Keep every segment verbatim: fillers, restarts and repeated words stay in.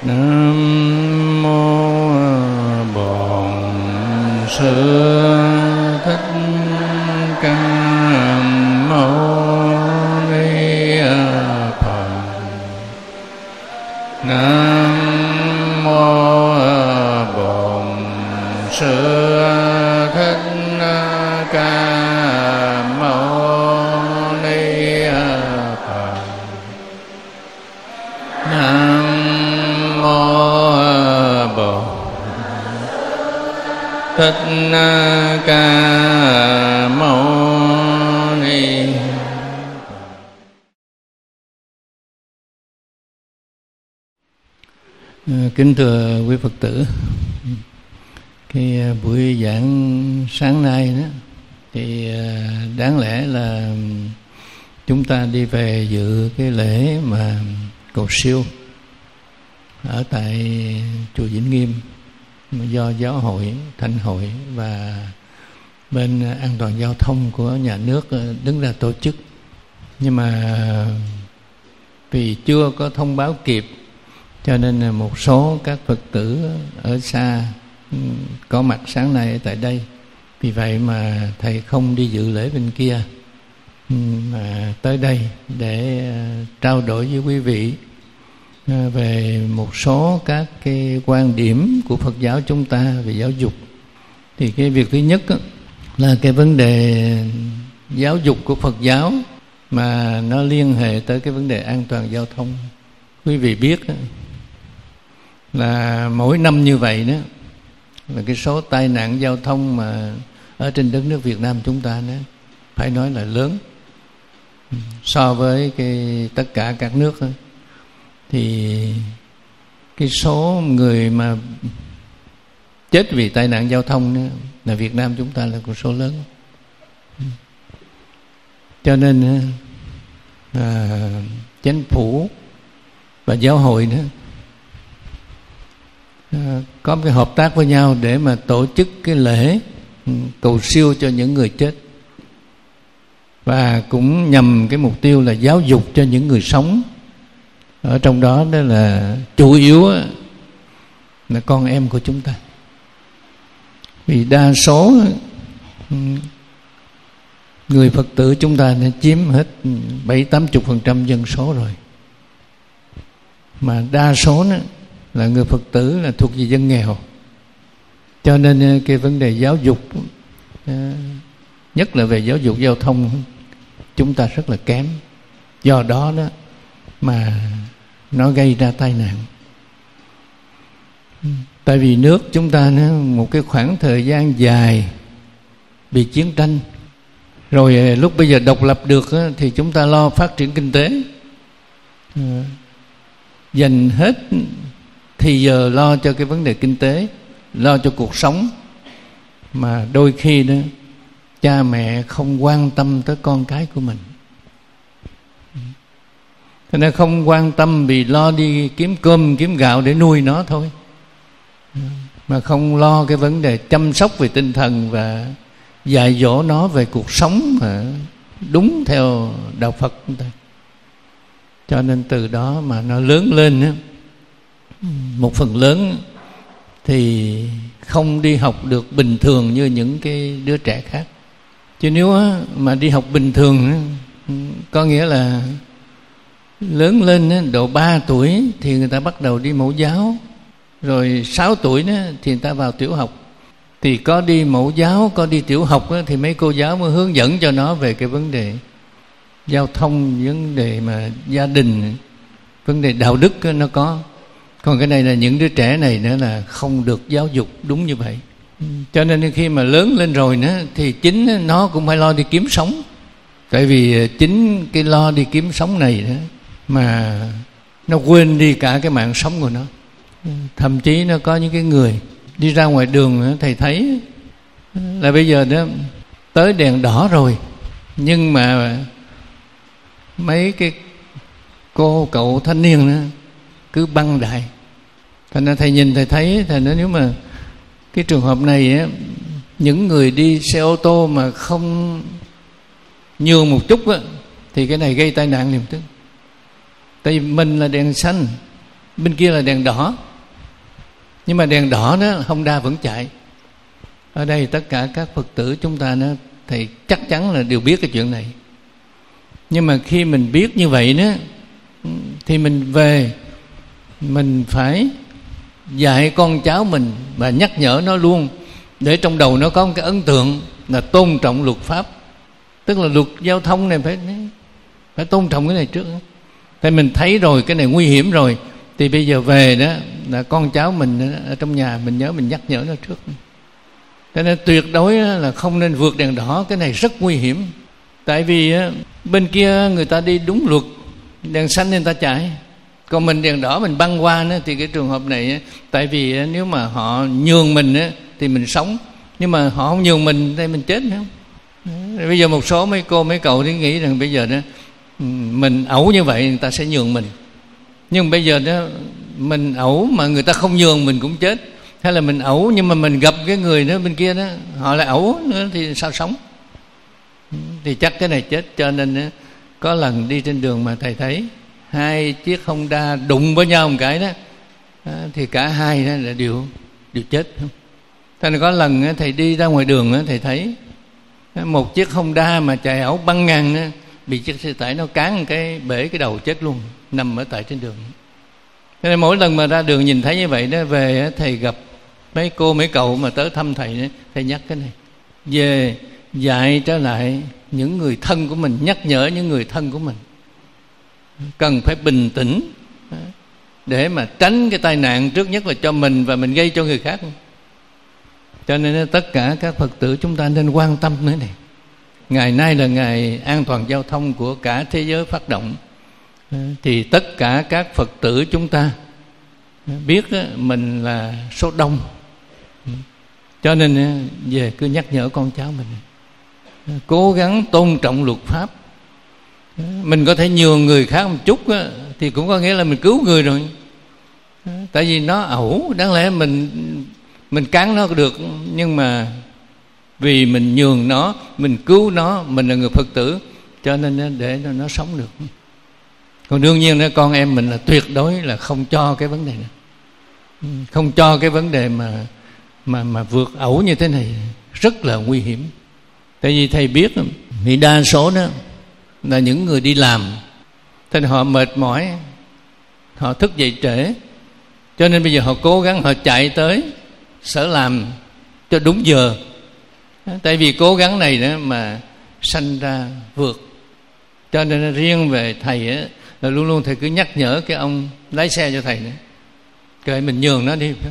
Nam mô Bổn Sư Thích Ca Mâu Ni Phật. Nam mô Bổn Sư Thích Ca Mâu Ni Phật. Nam Thích Ca Mâu Ni. Kính thưa quý Phật tử, cái buổi giảng sáng nay đó thì đáng lẽ là chúng ta đi về dự cái lễ mà cầu siêu ở tại chùa Vĩnh Nghiêm do giáo hội Thánh hội và bên an toàn giao thông của nhà nước đứng ra tổ chức, nhưng mà vì chưa có thông báo kịp cho nên một số các Phật tử ở xa có mặt sáng nay tại đây. Vì vậy mà thầy không đi dự lễ bên kia mà tới đây để trao đổi với quý vị về một số các cái quan điểm của Phật giáo chúng ta về giáo dục. Thì cái việc thứ nhất là cái vấn đề giáo dục của Phật giáo mà nó liên hệ tới cái vấn đề an toàn giao thông. Quý vị biết là mỗi năm như vậy đó là cái số tai nạn giao thông mà ở trên đất nước Việt Nam chúng ta đó phải nói là lớn so với cái tất cả các nước đó. Thì cái số người mà chết vì tai nạn giao thông đó, là Việt Nam chúng ta là con số lớn. Cho nên à, chính phủ và giáo hội nữa à, có một cái hợp tác với nhau để mà tổ chức cái lễ cầu siêu cho những người chết, và cũng nhằm cái mục tiêu là giáo dục cho những người sống. Ở trong đó đó là chủ yếu là con em của chúng ta. Vì đa số người Phật tử chúng ta đã chiếm hết bảy tám chục phần trăm dân số rồi, mà đa số đó là người Phật tử là thuộc về dân nghèo. Cho nên cái vấn đề giáo dục, nhất là về giáo dục giao thông, chúng ta rất là kém. Do đó đó mà nó gây ra tai nạn. Tại vì nước chúng ta nó một cái khoảng thời gian dài bị chiến tranh, rồi lúc bây giờ độc lập được thì chúng ta lo phát triển kinh tế, dành hết thì giờ lo cho cái vấn đề kinh tế, lo cho cuộc sống, mà đôi khi đó cha mẹ không quan tâm tới con cái của mình. Cho nên không quan tâm vì lo đi kiếm cơm kiếm gạo để nuôi nó thôi, mà không lo cái vấn đề chăm sóc về tinh thần và dạy dỗ nó về cuộc sống mà đúng theo đạo Phật chúng ta. Cho nên từ đó mà nó lớn lên á, một phần lớn thì không đi học được bình thường như những cái đứa trẻ khác. Chứ nếu mà đi học bình thường có nghĩa là lớn lên độ ba tuổi thì người ta bắt đầu đi mẫu giáo, rồi sáu tuổi thì người ta vào tiểu học. Thì có đi mẫu giáo, có đi tiểu học thì mấy cô giáo mới hướng dẫn cho nó về cái vấn đề giao thông, vấn đề mà gia đình, vấn đề đạo đức nó có. Còn cái này là những đứa trẻ này nữa là không được giáo dục đúng như vậy. Cho nên khi mà lớn lên rồi nữa thì chính nó cũng phải lo đi kiếm sống. Tại vì chính cái lo đi kiếm sống này nữa mà nó quên đi cả cái mạng sống của nó. Thậm chí nó có những cái người đi ra ngoài đường, thầy thấy là bây giờ đó tới đèn đỏ rồi, nhưng mà mấy cái cô cậu thanh niên đó cứ băng đại. Thành ra thầy nhìn thầy thấy, thầy nói nếu mà cái trường hợp này á, những người đi xe ô tô mà không nhường một chút á, thì cái này gây tai nạn liền tức. Tại vì mình là đèn xanh, bên kia là đèn đỏ, nhưng mà đèn đỏ đó Honda vẫn chạy. Ở đây tất cả các Phật tử chúng ta đó, thầy chắc chắn là đều biết cái chuyện này. Nhưng mà khi mình biết như vậy đó, thì mình về mình phải dạy con cháu mình và nhắc nhở nó luôn, để trong đầu nó có một cái ấn tượng là tôn trọng luật pháp. Tức là luật giao thông này phải phải tôn trọng cái này trước. Thì mình thấy rồi cái này nguy hiểm rồi, thì bây giờ về đó là con cháu mình ở trong nhà mình nhớ mình nhắc nhở nó trước. Cho nên tuyệt đối là không nên vượt đèn đỏ, cái này rất nguy hiểm. Tại vì bên kia người ta đi đúng luật, đèn xanh nên ta chạy, còn mình đèn đỏ mình băng qua nữa, thì cái trường hợp này, tại vì nếu mà họ nhường mình thì mình sống, nhưng mà họ không nhường mình thì mình chết nữa. Bây giờ một số mấy cô mấy cậu thì nghĩ rằng bây giờ đó mình ẩu như vậy người ta sẽ nhường mình, nhưng bây giờ đó mình ẩu mà người ta không nhường mình cũng chết. Hay là mình ẩu nhưng mà mình gặp cái người đó bên kia đó họ lại ẩu nữa thì sao sống? Thì chắc cái này chết. Cho nên có lần đi trên đường mà thầy thấy hai chiếc Honda đụng với nhau một cái đó, thì cả hai đó là đều đều chết. Thế nên có lần thầy đi ra ngoài đường thầy thấy một chiếc Honda mà chạy ẩu băng ngang, bị chiếc xe tải nó cán cái bể cái đầu chết luôn, nằm ở tại trên đường. Cho nên mỗi lần mà ra đường nhìn thấy như vậy đó, về thầy gặp mấy cô mấy cậu mà tới thăm thầy đó, thầy nhắc cái này, về dạy trở lại những người thân của mình, nhắc nhở những người thân của mình cần phải bình tĩnh để mà tránh cái tai nạn, trước nhất là cho mình và mình gây cho người khác. Cho nên tất cả các Phật tử chúng ta nên quan tâm nữa này. Ngày nay là ngày an toàn giao thông của cả thế giới phát động, thì tất cả các Phật tử chúng ta biết mình là số đông, cho nên về cứ nhắc nhở con cháu mình cố gắng tôn trọng luật pháp. Mình có thể nhường người khác một chút thì cũng có nghĩa là mình cứu người rồi. Tại vì nó ẩu, đáng lẽ mình mình cán nó được, nhưng mà vì mình nhường nó, mình cứu nó, mình là người Phật tử, cho nên để nó sống được. Còn đương nhiên con em mình là tuyệt đối là không cho cái vấn đề này, không cho cái vấn đề mà mà mà vượt ẩu như thế này, rất là nguy hiểm. Tại vì thầy biết thì đa số đó là những người đi làm, thế nên họ mệt mỏi, họ thức dậy trễ, cho nên bây giờ họ cố gắng họ chạy tới sở làm cho đúng giờ. Tại vì cố gắng này đó mà sanh ra vượt. Cho nên riêng về thầy á, là luôn luôn thầy cứ nhắc nhở cái ông lái xe cho thầy nữa, kệ mình nhường nó đi.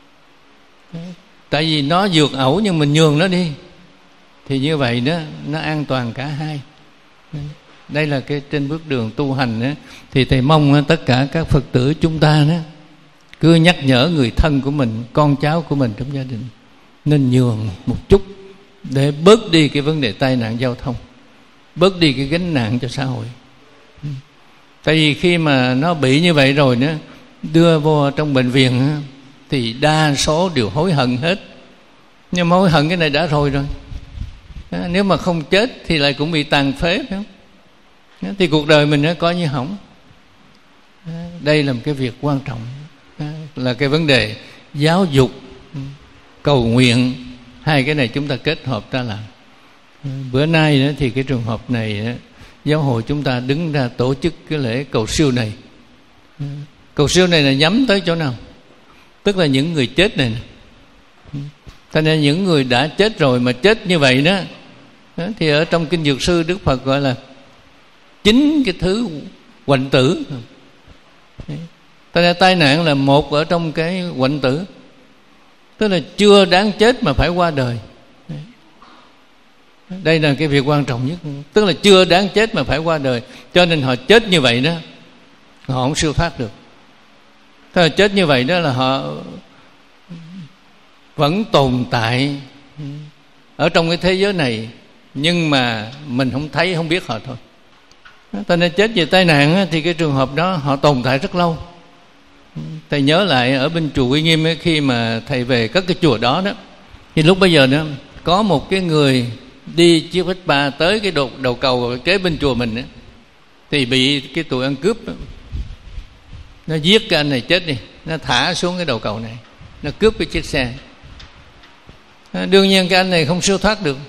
Tại vì nó vượt ẩu nhưng mình nhường nó đi, thì như vậy đó nó an toàn cả hai. Đây là cái trên bước đường tu hành đó, thì thầy mong đó, tất cả các Phật tử chúng ta đó cứ nhắc nhở người thân của mình, con cháu của mình trong gia đình nên nhường một chút để bớt đi cái vấn đề tai nạn giao thông, bớt đi cái gánh nặng cho xã hội. Tại vì khi mà nó bị như vậy rồi nữa, đưa vô trong bệnh viện thì đa số đều hối hận hết. Nhưng mà hối hận cái này đã rồi rồi, nếu mà không chết thì lại cũng bị tàn phế, phải không? Thì cuộc đời mình nó coi như hỏng. Đây là một cái việc quan trọng, là cái vấn đề giáo dục, cầu nguyện, hai cái này chúng ta kết hợp ra làm. Bữa nay đó, thì cái trường hợp này đó, giáo hội chúng ta đứng ra tổ chức cái lễ cầu siêu này. Cầu siêu này là nhắm tới chỗ nào? Tức là những người chết này. Cho nên những người đã chết rồi mà chết như vậy đó, thì ở trong Kinh Dược Sư Đức Phật gọi là chính cái thứ hoạnh tử. Cho nên tai nạn là một ở trong cái hoạnh tử, tức là chưa đáng chết mà phải qua đời. Đây là cái việc quan trọng nhất, tức là chưa đáng chết mà phải qua đời. Cho nên họ chết như vậy đó, họ không siêu thoát được. Tức là chết như vậy đó là họ vẫn tồn tại ở trong cái thế giới này, nhưng mà mình không thấy, không biết họ thôi. Cho nên chết vì tai nạn thì cái trường hợp đó họ tồn tại rất lâu. Thầy nhớ lại ở bên chùa Uy Nghiêm ấy, khi mà thầy về các cái chùa đó đó, thì lúc bây giờ đó có một cái người đi chiếc bách ba tới cái đầu, đầu cầu kế bên chùa mình ấy, thì bị cái tụi ăn cướp đó, nó giết cái anh này chết đi, nó thả xuống cái đầu cầu này, nó cướp cái chiếc xe. Đương nhiên cái anh này không siêu thoát được.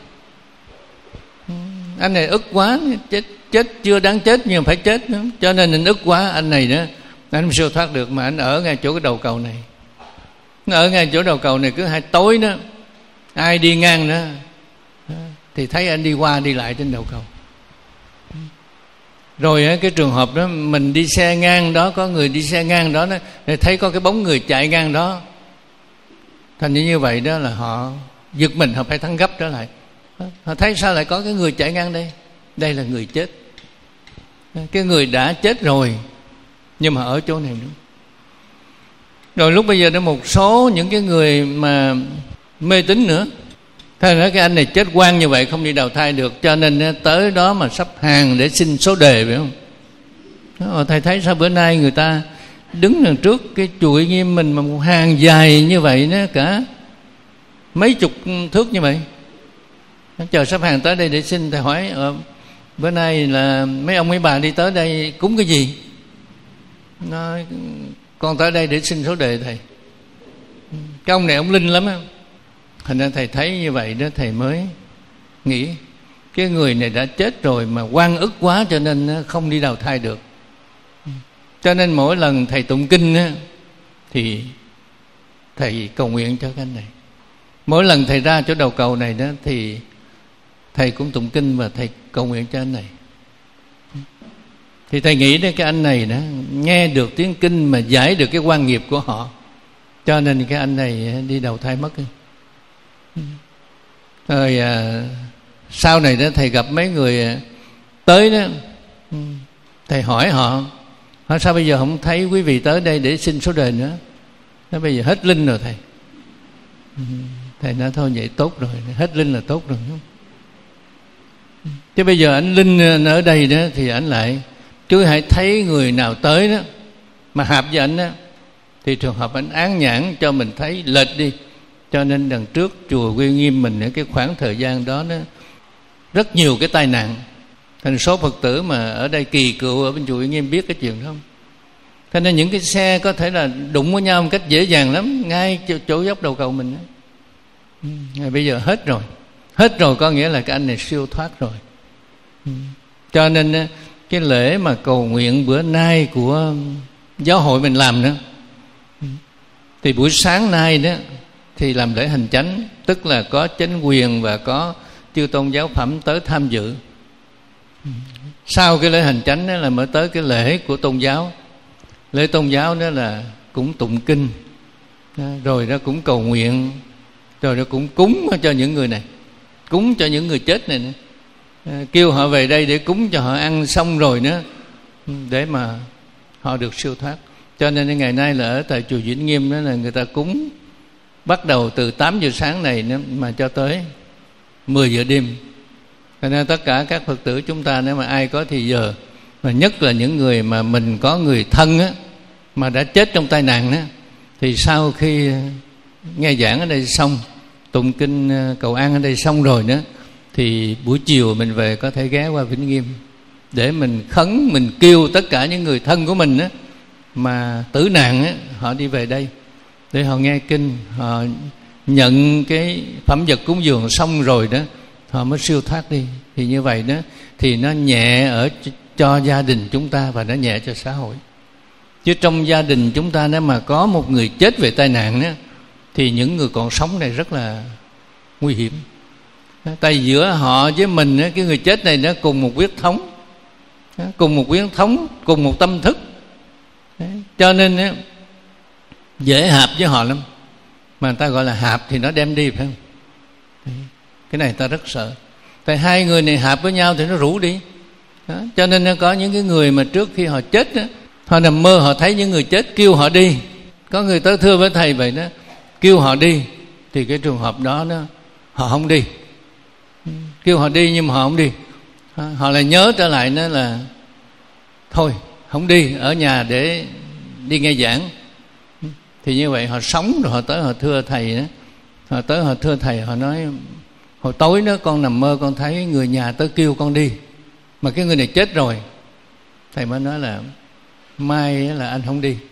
Anh này ức quá, chết chết chưa đáng chết nhưng phải chết nữa, cho nên anh ức quá, anh này nữa anh không siêu thoát được, mà anh ở ngay chỗ cái đầu cầu này. Nó ở ngay chỗ đầu cầu này, cứ hai tối đó ai đi ngang nữa thì thấy anh đi qua đi lại trên đầu cầu. Rồi cái trường hợp đó mình đi xe ngang đó, có người đi xe ngang đó, nó thấy có cái bóng người chạy ngang đó, thành như vậy đó là họ giật mình, họ phải thắng gấp trở lại. Họ thấy sao lại có cái người chạy ngang đây? Đây là người chết, cái người đã chết rồi nhưng mà ở chỗ này nữa. Rồi lúc bây giờ đó một số những cái người mà mê tín nữa, thế nói cái anh này chết oan như vậy không đi đầu thai được, cho nên tới đó mà sắp hàng để xin số đề, phải không? Đó, thầy thấy sao bữa nay người ta đứng đằng trước cái chùa Uy Nghiêm mình mà một hàng dài như vậy đó, cả mấy chục thước như vậy, chờ sắp hàng tới đây để xin. Thầy hỏi ờ, bữa nay là mấy ông mấy bà đi tới đây cúng cái gì? Nói con tới đây để xin số đề thầy. Cái ông này ông linh lắm á. Thành ra thầy thấy như vậy đó, thầy mới nghĩ cái người này đã chết rồi mà oan ức quá, cho nên không đi đầu thai được. Cho nên mỗi lần thầy tụng kinh á, thì thầy cầu nguyện cho cái anh này. Mỗi lần thầy ra chỗ đầu cầu này đó thì thầy cũng tụng kinh và thầy cầu nguyện cho anh này. Thì thầy nghĩ đến cái anh này đó nghe được tiếng kinh mà giải được cái oan nghiệp của họ, cho nên cái anh này đi đầu thai mất. Rồi à, sau này đó thầy gặp mấy người tới đó, thầy hỏi họ, hỏi sao bây giờ không thấy quý vị tới đây để xin số đề nữa? Nói bây giờ hết linh rồi thầy. Thầy nói thôi vậy tốt rồi, hết linh là tốt rồi. Chứ bây giờ anh linh ở đây đó thì anh lại chứ hãy thấy người nào tới đó mà hợp với anh đó thì trường hợp anh án nhãn cho mình thấy lệch đi. Cho nên đằng trước chùa Uy Nghiêm mình cái khoảng thời gian đó nó rất nhiều cái tai nạn. Thành số Phật tử mà ở đây kỳ cựu ở bên chùa Uy Nghiêm biết cái chuyện đó không? Cho nên những cái xe có thể là đụng với nhau một cách dễ dàng lắm, ngay chỗ dốc đầu cầu mình đó. Ừ, bây giờ hết rồi. Hết rồi có nghĩa là cái anh này siêu thoát rồi. Ừ. Cho nên cái lễ mà cầu nguyện bữa nay của giáo hội mình làm nữa, thì buổi sáng nay đó thì làm lễ hành chánh, tức là có chánh quyền và có chư tôn giáo phẩm tới tham dự. Sau cái lễ hành chánh đó là mới tới cái lễ của tôn giáo. Lễ tôn giáo đó là cũng tụng kinh, rồi nó cũng cầu nguyện, rồi nó cũng cúng cho những người này, cúng cho những người chết này nữa. Kêu họ về đây để cúng cho họ ăn xong rồi nữa, để mà họ được siêu thoát. Cho nên ngày nay là ở tại chùa Vĩnh Nghiêm đó là người ta cúng bắt đầu từ tám giờ sáng này nữa mà cho tới mười giờ đêm. Cho nên tất cả các Phật tử chúng ta nếu mà ai có thì giờ, mà nhất là những người mà mình có người thân á, mà đã chết trong tai nạn đó, thì sau khi nghe giảng ở đây xong, tụng kinh cầu an ở đây xong rồi nữa, thì buổi chiều mình về có thể ghé qua Vĩnh Nghiêm để mình khấn, mình kêu tất cả những người thân của mình á, mà tử nạn á, họ đi về đây để họ nghe kinh, họ nhận cái phẩm vật cúng dường xong rồi đó, họ mới siêu thoát đi. Thì như vậy đó thì nó nhẹ ở cho gia đình chúng ta và nó nhẹ cho xã hội. Chứ trong gia đình chúng ta nếu mà có một người chết về tai nạn đó, thì những người còn sống này rất là nguy hiểm. Tại giữa họ với mình, cái người chết này nó cùng một huyết thống, cùng một huyết thống, cùng một tâm thức, cho nên dễ hạp với họ lắm. Mà người ta gọi là hạp thì nó đem đi, phải không? Cái này ta rất sợ. Tại hai người này hạp với nhau thì nó rủ đi. Đó. Cho nên nó có những cái người mà trước khi họ chết đó, họ nằm mơ họ thấy những người chết kêu họ đi. Có người tới thưa với thầy vậy đó, kêu họ đi, thì cái trường hợp đó, đó họ không đi. Kêu họ đi nhưng mà họ không đi. Họ lại nhớ trở lại nó là thôi không đi, ở nhà để đi nghe giảng. Thì như vậy họ sống rồi họ tới họ thưa thầy đó. Họ tới họ thưa thầy, họ nói hồi tối đó con nằm mơ con thấy người nhà tới kêu con đi, mà cái người này chết rồi. Thầy mới nói là mai là anh không đi,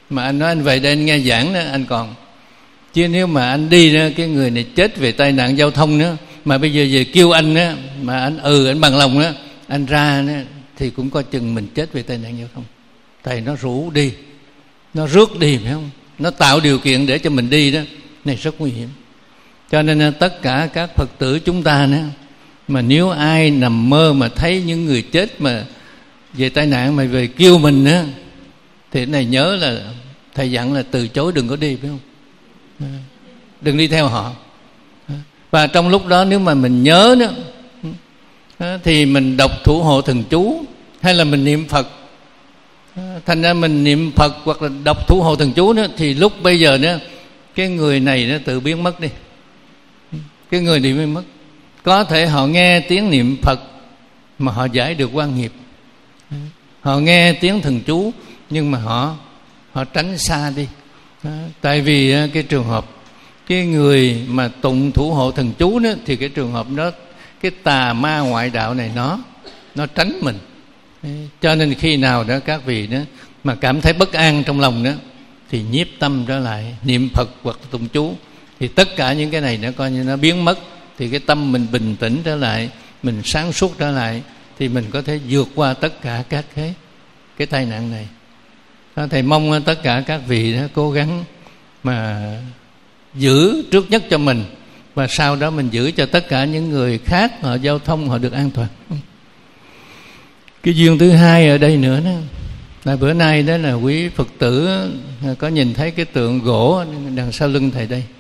Mà anh nói anh về đây anh nghe giảng đó anh còn, chứ nếu mà anh đi đó, cái người này chết về tai nạn giao thông nữa, mà bây giờ về kêu anh đó, mà anh ừ anh bằng lòng đó, anh ra đó, thì cũng coi chừng mình chết về tai nạn giao thông. Thầy nó rủ đi, nó rước đi phải không, nó tạo điều kiện để cho mình đi đó, này rất nguy hiểm. Cho nên tất cả các Phật tử chúng ta nữa, mà nếu ai nằm mơ mà thấy những người chết mà về tai nạn mà về kêu mình nữa, thì cái này nhớ là thầy dặn là từ chối, đừng có đi, phải không? Đừng đi theo họ. Và trong lúc đó nếu mà mình nhớ nữa thì mình đọc thủ hộ thần chú, hay là mình niệm Phật. Thành ra mình niệm Phật hoặc là đọc thủ hộ thần chú nữa, thì lúc bây giờ nữa cái người này nó tự biến mất đi. Cái người này biến mất. Có thể họ nghe tiếng niệm Phật mà họ giải được oan nghiệp, họ nghe tiếng thần chú nhưng mà họ họ tránh xa đi. Tại vì cái trường hợp cái người mà tụng thủ hộ thần chú đó, thì cái trường hợp đó cái tà ma ngoại đạo này nó nó tránh mình. Cho nên khi nào đó các vị đó mà cảm thấy bất an trong lòng đó, thì nhiếp tâm trở lại niệm Phật hoặc tụng chú, thì tất cả những cái này nó coi như nó biến mất. Thì cái tâm mình bình tĩnh trở lại, mình sáng suốt trở lại, thì mình có thể vượt qua tất cả các cái cái tai nạn này. Thầy mong tất cả các vị đó cố gắng mà giữ trước nhất cho mình, và sau đó mình giữ cho tất cả những người khác họ giao thông họ được an toàn. Cái duyên thứ hai ở đây nữa đó là bữa nay đó là quý Phật tử có nhìn thấy cái tượng gỗ đằng sau lưng thầy đây.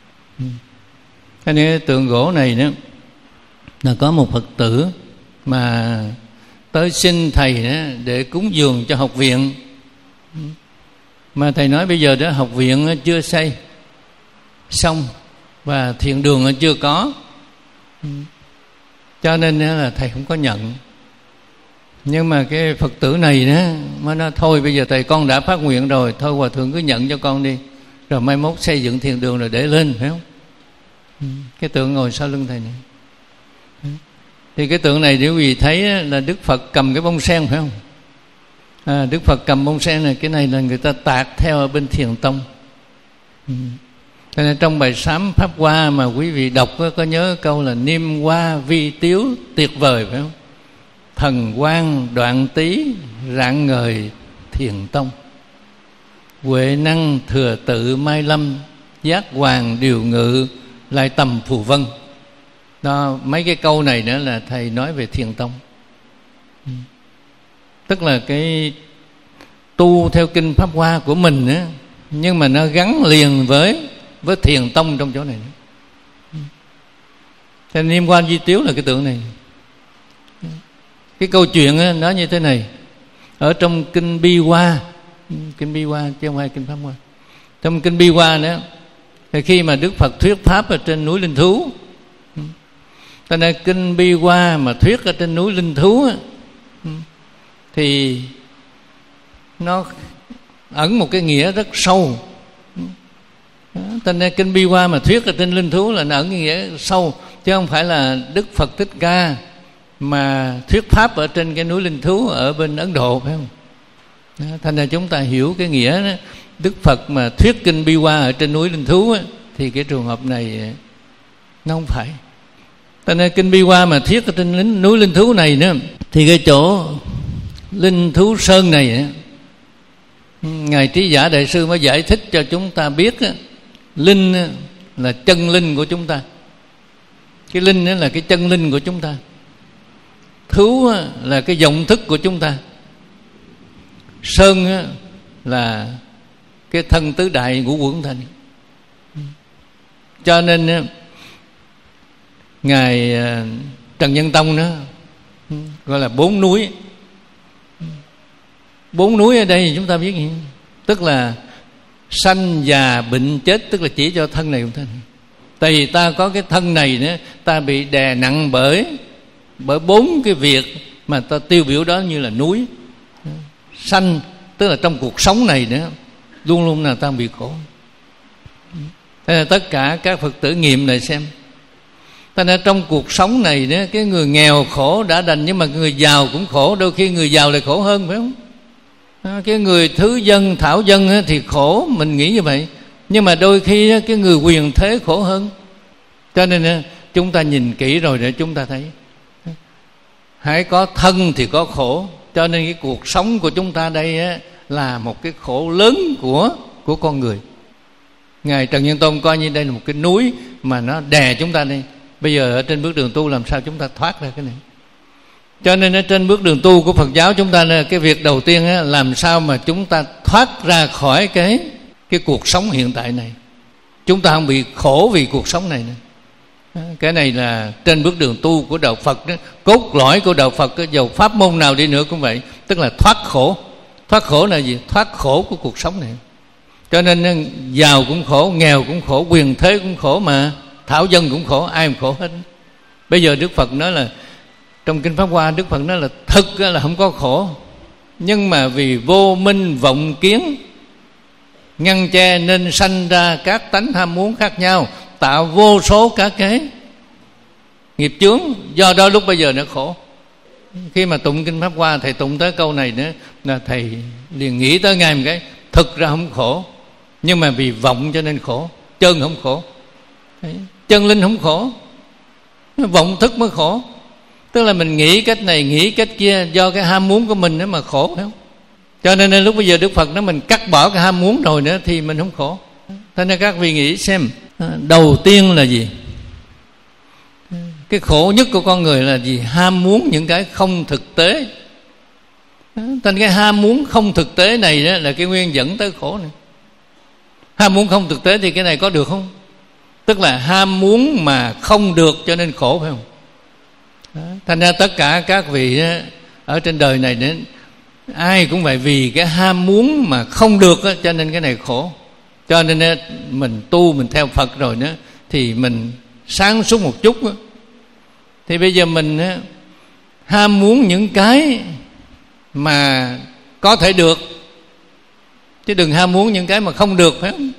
Cái tượng gỗ này đó là có một Phật tử mà tới xin thầy đó để cúng dường cho học viện. Mà thầy nói bây giờ đó học viện chưa xây xong và thiền đường chưa có, cho nên là thầy không có nhận. Nhưng mà cái Phật tử này đó mới nói thôi bây giờ thầy con đã phát nguyện rồi, thôi hòa thượng cứ nhận cho con đi, rồi mai mốt xây dựng thiền đường rồi để lên, phải không? Cái tượng ngồi sau lưng thầy này, thì cái tượng này nếu quý vị thấy là Đức Phật cầm cái bông sen, phải không? À, Đức Phật cầm bông sen này, cái này là người ta tạc theo ở bên Thiền Tông. Cho nên trong bài sám Pháp Hoa mà quý vị đọc có nhớ câu là niêm hoa vi tiếu tuyệt vời, phải không? Thần quang đoạn tý rạng ngời Thiền Tông, huệ năng thừa tự mai lâm, giác hoàng điều ngự lại tầm phù vân. Đó, mấy cái câu này nữa là thầy nói về Thiền Tông. Tức là cái tu theo kinh Pháp Hoa của mình á, nhưng mà nó gắn liền với với Thiền Tông trong chỗ này. Thế nên niêm quan di tiếu là cái tượng này. Cái câu chuyện á, nó như thế này. Ở trong kinh Bi Hoa, kinh Bi Hoa chứ không phải kinh Pháp Hoa. Trong kinh Bi Hoa nữa, thì khi mà Đức Phật thuyết pháp ở trên núi Linh Thú, cho nên kinh Bi Hoa mà thuyết ở trên núi Linh Thú á, thì nó ẩn một cái nghĩa rất sâu. Cho nên kinh Bi Hoa mà thuyết ở trên Linh Thú là nó ẩn cái nghĩa sâu, chứ không phải là Đức Phật Thích Ca mà thuyết pháp ở trên cái núi Linh Thú ở bên Ấn Độ, phải không? Thành ra chúng ta hiểu cái nghĩa đó, Đức Phật mà thuyết kinh Bi Hoa ở trên núi Linh Thú á, thì cái trường hợp này nó không phải. Cho nên kinh Bi Hoa mà thuyết ở trên núi Linh Thú này nữa, thì cái chỗ Linh Thú Sơn này á, Ngài Trí Giả Đại Sư mới giải thích cho chúng ta biết á, linh á, là chân linh của chúng ta. Cái linh á, là cái chân linh của chúng ta. Thú á, là cái vọng thức của chúng ta. Sơn á, là cái thân tứ đại ngũ quẩn thành. Cho nên á, Ngài Trần Nhân Tông đó gọi là bốn núi. Bốn núi ở đây chúng ta biết gì? Tức là sanh già bệnh chết, tức là chỉ cho thân này của thân. Tại vì ta có cái thân này nữa, ta bị đè nặng bởi bởi bốn cái việc mà ta tiêu biểu đó như là núi. Sanh tức là trong cuộc sống này nữa, luôn luôn là ta bị khổ. Thế là tất cả các Phật tử nghiệm lại xem. Thế nên trong cuộc sống này đó, cái người nghèo khổ đã đành, nhưng mà người giàu cũng khổ. Đôi khi người giàu lại khổ hơn, phải không? Cái người thứ dân, thảo dân thì khổ, mình nghĩ như vậy. Nhưng mà đôi khi cái người quyền thế khổ hơn. Cho nên chúng ta nhìn kỹ rồi để chúng ta thấy, hãy có thân thì có khổ. Cho nên cái cuộc sống của chúng ta đây là một cái khổ lớn của, của con người. Ngài Trần Nhân Tông coi như đây là một cái núi mà nó đè chúng ta đây. Bây giờ ở trên bước đường tu làm sao chúng ta thoát ra cái này. Cho nên ở trên bước đường tu của Phật giáo chúng ta là cái việc đầu tiên là làm sao mà chúng ta thoát ra khỏi cái, cái cuộc sống hiện tại này. Chúng ta không bị khổ vì cuộc sống này nữa. Cái này là trên bước đường tu của Đạo Phật đó. Cốt lõi của Đạo Phật đó, dầu pháp môn nào đi nữa cũng vậy. Tức là thoát khổ. Thoát khổ là gì? Thoát khổ của cuộc sống này. Cho nên giàu cũng khổ, nghèo cũng khổ, quyền thế cũng khổ, mà thảo dân cũng khổ, ai cũng khổ hết. Bây giờ Đức Phật nói là, trong Kinh Pháp Hoa Đức Phật nói là thực là không có khổ, nhưng mà vì vô minh vọng kiến ngăn che nên sanh ra các tánh ham muốn khác nhau, tạo vô số các cái nghiệp chướng. Do đó lúc bây giờ nó khổ. Khi mà tụng Kinh Pháp Hoa, thầy tụng tới câu này nữa là thầy liền nghĩ tới ngay một cái, thực ra không khổ, nhưng mà vì vọng cho nên khổ. Chân không khổ, chân linh không khổ, vọng thức mới khổ. Tức là mình nghĩ cách này, nghĩ cách kia, do cái ham muốn của mình đó mà khổ, phải không? Cho nên lúc bây giờ Đức Phật nói mình cắt bỏ cái ham muốn rồi nữa thì mình không khổ. Thế nên các vị nghĩ xem, đầu tiên là gì? Cái khổ nhất của con người là gì? Ham muốn những cái không thực tế. Thành cái ham muốn không thực tế này đó là cái nguyên dẫn tới khổ này. Ham muốn không thực tế thì cái này có được không? Tức là ham muốn mà không được cho nên khổ, phải không? Đó. Thành ra tất cả các vị đó, ở trên đời này đến ai cũng vậy, vì cái ham muốn mà không được đó, cho nên cái này khổ. Cho nên đó, mình tu, mình theo Phật rồi nữa thì mình sáng suốt một chút đó. Thì bây giờ mình đó, ham muốn những cái mà có thể được, chứ đừng ham muốn những cái mà không được, phải không?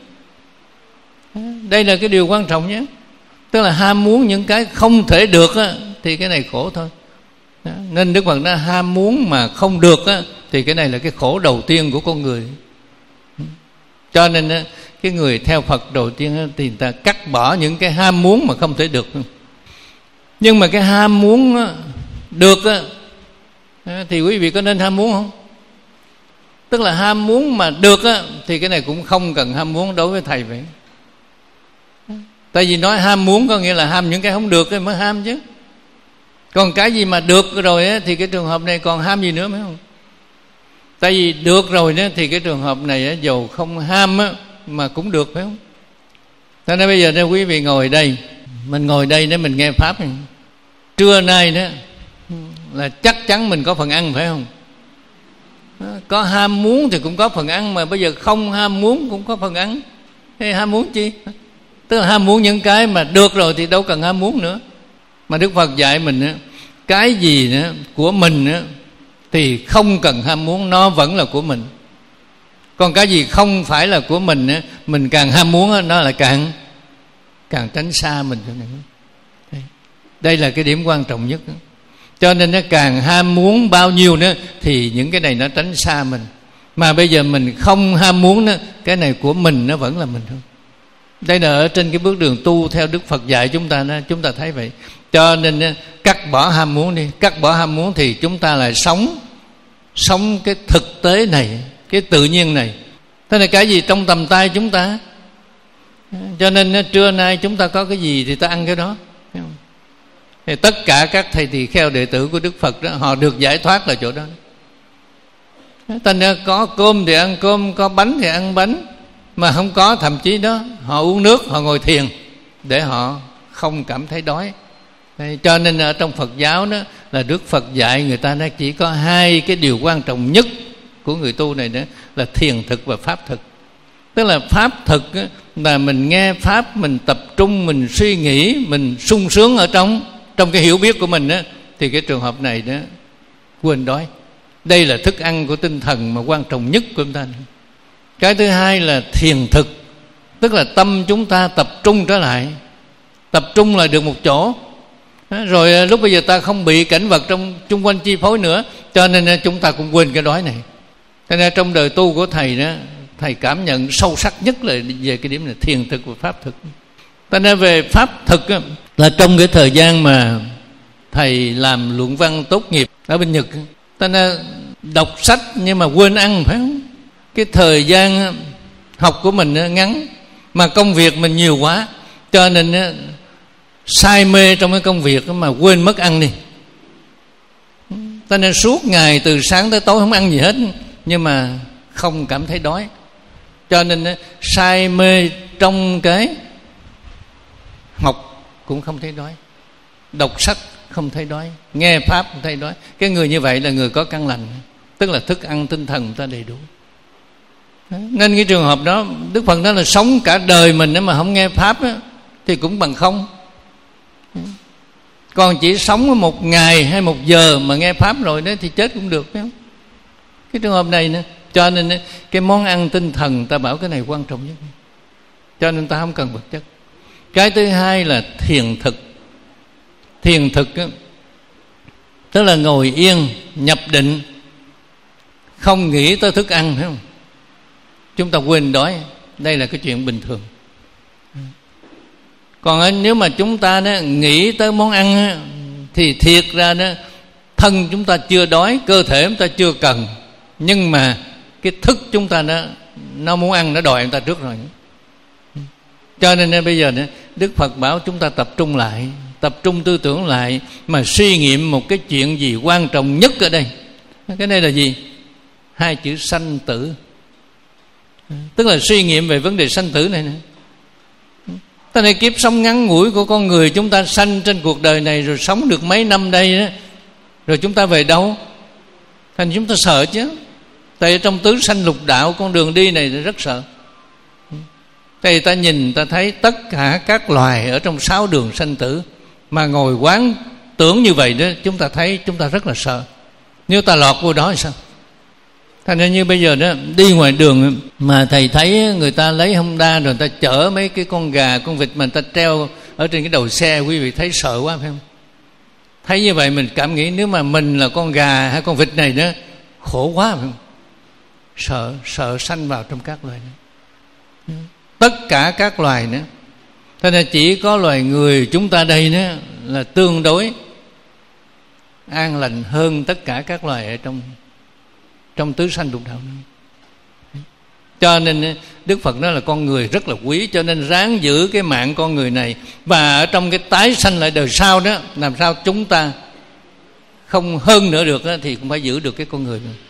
Đây là cái điều quan trọng nhé. Tức là ham muốn những cái không thể được á, thì cái này khổ thôi. Đó. Nên Đức Phật nói ham muốn mà không được á, thì cái này là cái khổ đầu tiên của con người. Cho nên á, cái người theo Phật đầu tiên á, thì người ta cắt bỏ những cái ham muốn mà không thể được. Nhưng mà cái ham muốn á, được á, thì quý vị có nên ham muốn không? Tức là ham muốn mà được á, thì cái này cũng không cần ham muốn đối với thầy vậy. Tại vì nói ham muốn có nghĩa là ham những cái không được mới ham chứ. Còn cái gì mà được rồi á, thì cái trường hợp này còn ham gì nữa, phải không? Tại vì được rồi đó, thì cái trường hợp này á, dầu không ham á, mà cũng được, phải không? Thế nên bây giờ nếu quý vị ngồi đây, mình ngồi đây để mình nghe Pháp này. Trưa nay đó là chắc chắn mình có phần ăn, phải không? Có ham muốn thì cũng có phần ăn, mà bây giờ không ham muốn cũng có phần ăn. Thế ham muốn chi? Tức là ham muốn những cái mà được rồi thì đâu cần ham muốn nữa. Mà Đức Phật dạy mình á, cái gì nữa của mình á, thì không cần ham muốn, nó vẫn là của mình. Còn cái gì không phải là của mình á, mình càng ham muốn á, nó lại càng càng tránh xa mình. Đây là cái điểm quan trọng nhất. Cho nên nó càng ham muốn bao nhiêu nữa thì những cái này nó tránh xa mình. Mà bây giờ mình không ham muốn nữa, cái này của mình nó vẫn là mình thôi. Đây là ở trên cái bước đường tu theo Đức Phật dạy chúng ta đó, chúng ta thấy vậy. Cho nên cắt bỏ ham muốn đi. Cắt bỏ ham muốn thì chúng ta lại sống Sống cái thực tế này, cái tự nhiên này. Thế là cái gì trong tầm tay chúng ta. Cho nên trưa nay chúng ta có cái gì thì ta ăn cái đó. Thì tất cả các thầy tỳ kheo đệ tử của Đức Phật đó, họ được giải thoát là chỗ đó. Thành ra có cơm thì ăn cơm, có bánh thì ăn bánh. Mà không có, thậm chí đó họ uống nước, họ ngồi thiền để họ không cảm thấy đói. Đấy, cho nên ở trong Phật giáo đó là Đức Phật dạy người ta nó chỉ có hai cái điều quan trọng nhất của người tu này nữa là thiền thực và pháp thực. Tức là pháp thực đó, là mình nghe pháp, mình tập trung, mình suy nghĩ, mình sung sướng ở trong trong cái hiểu biết của mình đó, thì cái trường hợp này đó quên đói. Đây là thức ăn của tinh thần mà quan trọng nhất của chúng ta. Cái thứ hai là thiền thực, tức là tâm chúng ta tập trung trở lại. Tập trung là được một chỗ. Rồi lúc bây giờ ta không bị cảnh vật trong chung quanh chi phối nữa, cho nên chúng ta cũng quên cái đói này. Thế nên trong đời tu của thầy đó, thầy cảm nhận sâu sắc nhất là về cái điểm là thiền thực và pháp thực. Thế nên về pháp thực đó, là trong cái thời gian mà thầy làm luận văn tốt nghiệp ở bên Nhật, thế nên đọc sách nhưng mà quên ăn, phải không? Cái thời gian học của mình ngắn mà công việc mình nhiều quá, cho nên say mê trong cái công việc mà quên mất ăn đi. Cho nên suốt ngày từ sáng tới tối không ăn gì hết, nhưng mà không cảm thấy đói. Cho nên say mê trong cái học cũng không thấy đói, đọc sách không thấy đói, nghe pháp không thấy đói. Cái người như vậy là người có căn lành, tức là thức ăn tinh thần người ta đầy đủ. Nên cái trường hợp đó, Đức Phật nói là sống cả đời mình nếu mà không nghe pháp đó, thì cũng bằng không. Còn chỉ sống một ngày hay một giờ mà nghe pháp rồi đó thì chết cũng được, phải không? Cái trường hợp này nữa. Cho nên cái món ăn tinh thần ta bảo cái này quan trọng nhất, cho nên ta không cần vật chất. Cái thứ hai là thiền thực. Thiền thực đó, tức là ngồi yên nhập định, không nghĩ tới thức ăn, phải không? Chúng ta quên đói, đây là cái chuyện bình thường. Còn nếu mà chúng ta đó, nghĩ tới món ăn đó, thì thiệt ra đó, thân chúng ta chưa đói, cơ thể chúng ta chưa cần, nhưng mà cái thức chúng ta đó, nó muốn ăn, nó đòi chúng ta trước rồi. Cho nên bây giờ đó, Đức Phật bảo chúng ta tập trung lại, tập trung tư tưởng lại, mà suy nghiệm một cái chuyện gì quan trọng nhất ở đây. Cái này là gì? Hai chữ sanh tử. Tức là suy nghiệm về vấn đề sanh tử này nè. Tại này kiếp sống ngắn ngủi của con người, chúng ta sanh trên cuộc đời này rồi sống được mấy năm đây đó, rồi chúng ta về đâu? Thành chúng ta sợ chứ. Tại trong tứ sanh lục đạo, con đường đi này rất sợ. Tại ta nhìn ta thấy tất cả các loài ở trong sáu đường sanh tử, mà ngồi quán tưởng như vậy đó, chúng ta thấy chúng ta rất là sợ. Nếu ta lọt vô đó thì sao? Thành ra như bây giờ đó, đi ngoài đường mà thầy thấy người ta lấy Honda rồi người ta chở mấy cái con gà, con vịt mà người ta treo ở trên cái đầu xe, quý vị thấy sợ quá phải không? Thấy như vậy mình cảm nghĩ nếu mà mình là con gà hay con vịt này đó, khổ quá phải không? Sợ, sợ sanh vào trong các loài nữa. Tất cả các loài nữa. Thế nên chỉ có loài người chúng ta đây đó là tương đối an lành hơn tất cả các loài ở trong trong tứ sanh lục đạo. Cho nên Đức Phật nói là con người rất là quý, cho nên ráng giữ cái mạng con người này, và ở trong cái tái sanh lại đời sau đó, làm sao chúng ta không hơn nữa được đó, thì cũng phải giữ được cái con người này.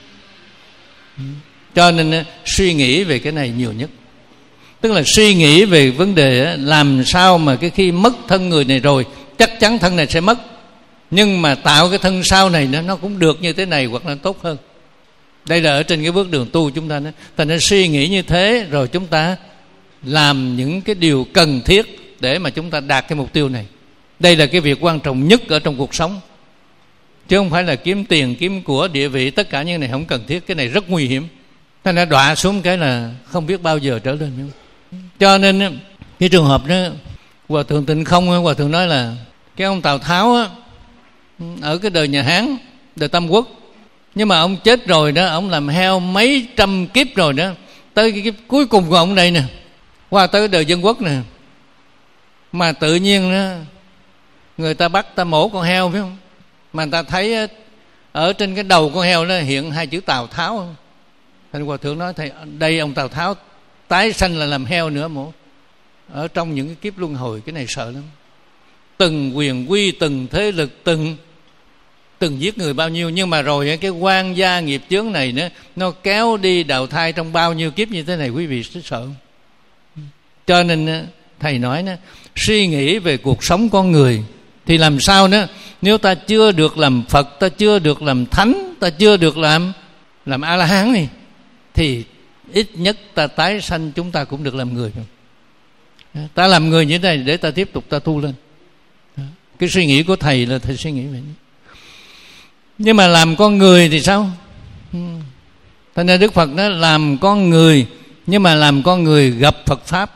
Cho nên suy nghĩ về cái này nhiều nhất. Tức là suy nghĩ về vấn đề làm sao mà cái khi mất thân người này rồi, chắc chắn thân này sẽ mất, nhưng mà tạo cái thân sau này nó, nó cũng được như thế này hoặc là tốt hơn. Đây là ở trên cái bước đường tu chúng ta đó. Ta nên suy nghĩ như thế, rồi chúng ta làm những cái điều cần thiết để mà chúng ta đạt cái mục tiêu này. Đây là cái việc quan trọng nhất ở trong cuộc sống, chứ không phải là kiếm tiền, kiếm của, địa vị. Tất cả những này không cần thiết. Cái này rất nguy hiểm. Ta đã đọa xuống cái là không biết bao giờ trở lên. Cho nên cái trường hợp đó, Hòa thượng Tịnh Không, Hòa thượng nói là cái ông Tào Tháo á, ở cái đời nhà Hán, đời Tam Quốc, nhưng mà ông chết rồi đó, ông làm heo mấy trăm kiếp rồi đó, tới cái kiếp cuối cùng của ông đây nè, qua tới đời Dân Quốc nè, mà tự nhiên đó, người ta bắt ta mổ con heo, phải không? Mà người ta thấy ở trên cái đầu con heo đó hiện hai chữ Tào Tháo. Thành Hòa thượng nói thầy, đây ông Tào Tháo tái sanh là làm heo nữa mổ, ở trong những cái kiếp luân hồi. Cái này sợ lắm. Từng quyền quy, từng thế lực, từng từng giết người bao nhiêu, nhưng mà rồi cái quan gia nghiệp chướng này nữa, nó kéo đi đào thai trong bao nhiêu kiếp như thế này, quý vị sẽ sợ không? Cho nên thầy nói đó, suy nghĩ về cuộc sống con người thì làm sao đó, nếu ta chưa được làm Phật, ta chưa được làm Thánh, ta chưa được làm làm A-la-hán này, thì ít nhất ta tái sanh chúng ta cũng được làm người. Ta làm người như thế này để ta tiếp tục ta tu lên. Cái suy nghĩ của thầy là thầy suy nghĩ vậy. Nhưng mà làm con người thì sao? Thành ra Đức Phật nói làm con người, nhưng mà làm con người gặp Phật Pháp.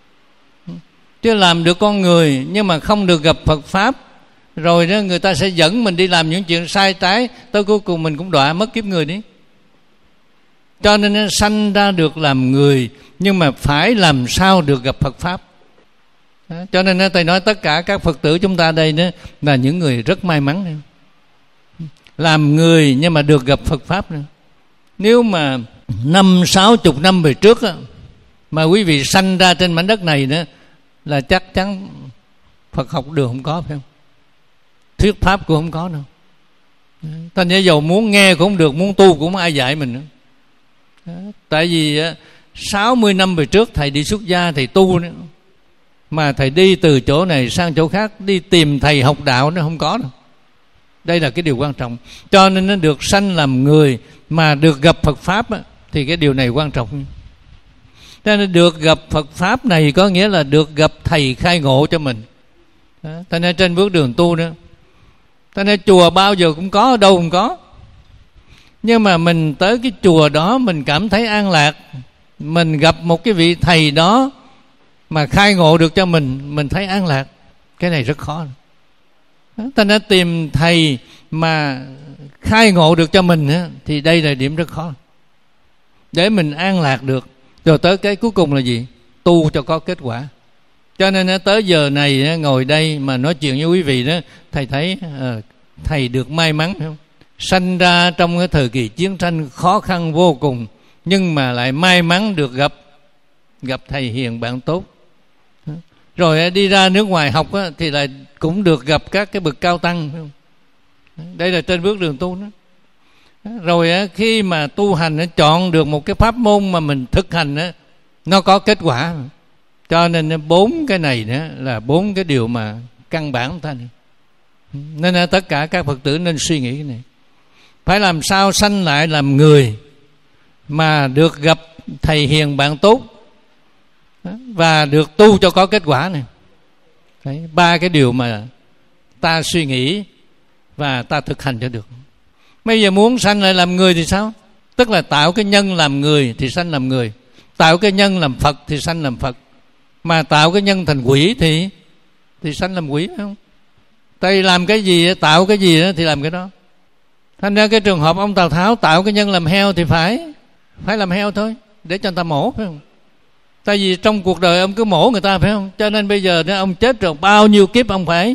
Chứ làm được con người nhưng mà không được gặp Phật Pháp, rồi đó người ta sẽ dẫn mình đi làm những chuyện sai trái, tới cuối cùng mình cũng đọa mất kiếp người đi. Cho nên nó sanh ra được làm người, nhưng mà phải làm sao được gặp Phật Pháp. Đó. Cho nên Thầy nói tất cả các Phật tử chúng ta đây đó là những người rất may mắn. Làm người nhưng mà được gặp Phật Pháp nữa. Nếu mà năm sáu chục năm về trước á, mà quý vị sanh ra trên mảnh đất này nữa, là chắc chắn Phật học đường không có, phải không? Thuyết Pháp cũng không có đâu. Thành ra dầu muốn nghe cũng không được, muốn tu cũng không ai dạy mình nữa. Đó. Tại vì sáu mươi năm về trước Thầy đi xuất gia, Thầy tu nữa, mà Thầy đi từ chỗ này sang chỗ khác, đi tìm Thầy học đạo nó không có đâu. Đây là cái điều quan trọng. Cho nên nó được sanh làm người mà được gặp Phật Pháp á, thì cái điều này quan trọng. Cho nên được gặp Phật Pháp này có nghĩa là được gặp Thầy khai ngộ cho mình. Cho nên trên bước đường tu nữa, cho nên chùa bao giờ cũng có, đâu cũng có. Nhưng mà mình tới cái chùa đó mình cảm thấy an lạc, mình gặp một cái vị Thầy đó mà khai ngộ được cho mình, mình thấy an lạc. Cái này rất khó. Ta nên tìm Thầy mà khai ngộ được cho mình á, thì đây là điểm rất khó. Để mình an lạc được, rồi tới cái cuối cùng là gì? Tu cho có kết quả. Cho nên tới giờ này ngồi đây mà nói chuyện với quý vị đó, Thầy thấy à, Thầy được may mắn, không? Sanh ra trong cái thời kỳ chiến tranh khó khăn vô cùng, nhưng mà lại may mắn được gặp gặp Thầy hiền bạn tốt. Rồi đi ra nước ngoài học á, thì lại cũng được gặp các cái bậc cao tăng, phải không? Đây là trên bước đường tu đó. Rồi khi mà tu hành chọn được một cái pháp môn mà mình thực hành đó, nó có kết quả. Cho nên bốn cái này đó là bốn cái điều mà căn bản của ta này. Nên là tất cả các Phật tử nên suy nghĩ cái này. Phải làm sao sanh lại làm người mà được gặp Thầy hiền bạn tốt và được tu cho có kết quả này. Đấy, ba cái điều mà ta suy nghĩ và ta thực hành cho được. Bây giờ muốn sanh lại làm người thì sao? Tức là tạo cái nhân làm người thì sanh làm người, tạo cái nhân làm Phật thì sanh làm Phật, mà tạo cái nhân thành quỷ thì thì sanh làm quỷ, phải không? Tại vì làm cái gì, tạo cái gì đó thì làm cái đó. Thành ra cái trường hợp ông Tào Tháo tạo cái nhân làm heo thì phải phải làm heo thôi, để cho người ta mổ, phải không? Tại vì trong cuộc đời ông cứ mổ người ta, phải không? Cho nên bây giờ ông chết rồi, bao nhiêu kiếp ông phải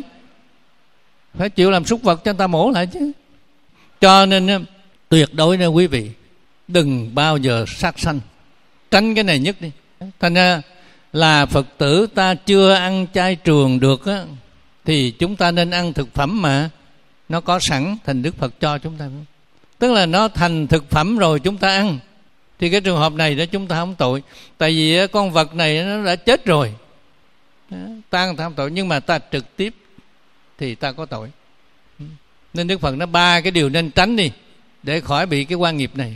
phải chịu làm súc vật cho người ta mổ lại chứ. Cho nên tuyệt đối nha quý vị, đừng bao giờ sát sanh, tránh cái này nhất đi. Thành ra là Phật tử ta chưa ăn chay trường được á, thì chúng ta nên ăn thực phẩm mà nó có sẵn, thành Đức Phật cho chúng ta. Tức là nó thành thực phẩm rồi chúng ta ăn, thì cái trường hợp này đó chúng ta không tội. Tại vì con vật này nó đã chết rồi, ta ăn ta không tội, nhưng mà ta trực tiếp thì ta có tội. Nên Đức Phật nói ba cái điều nên tránh đi, để khỏi bị cái quan nghiệp này.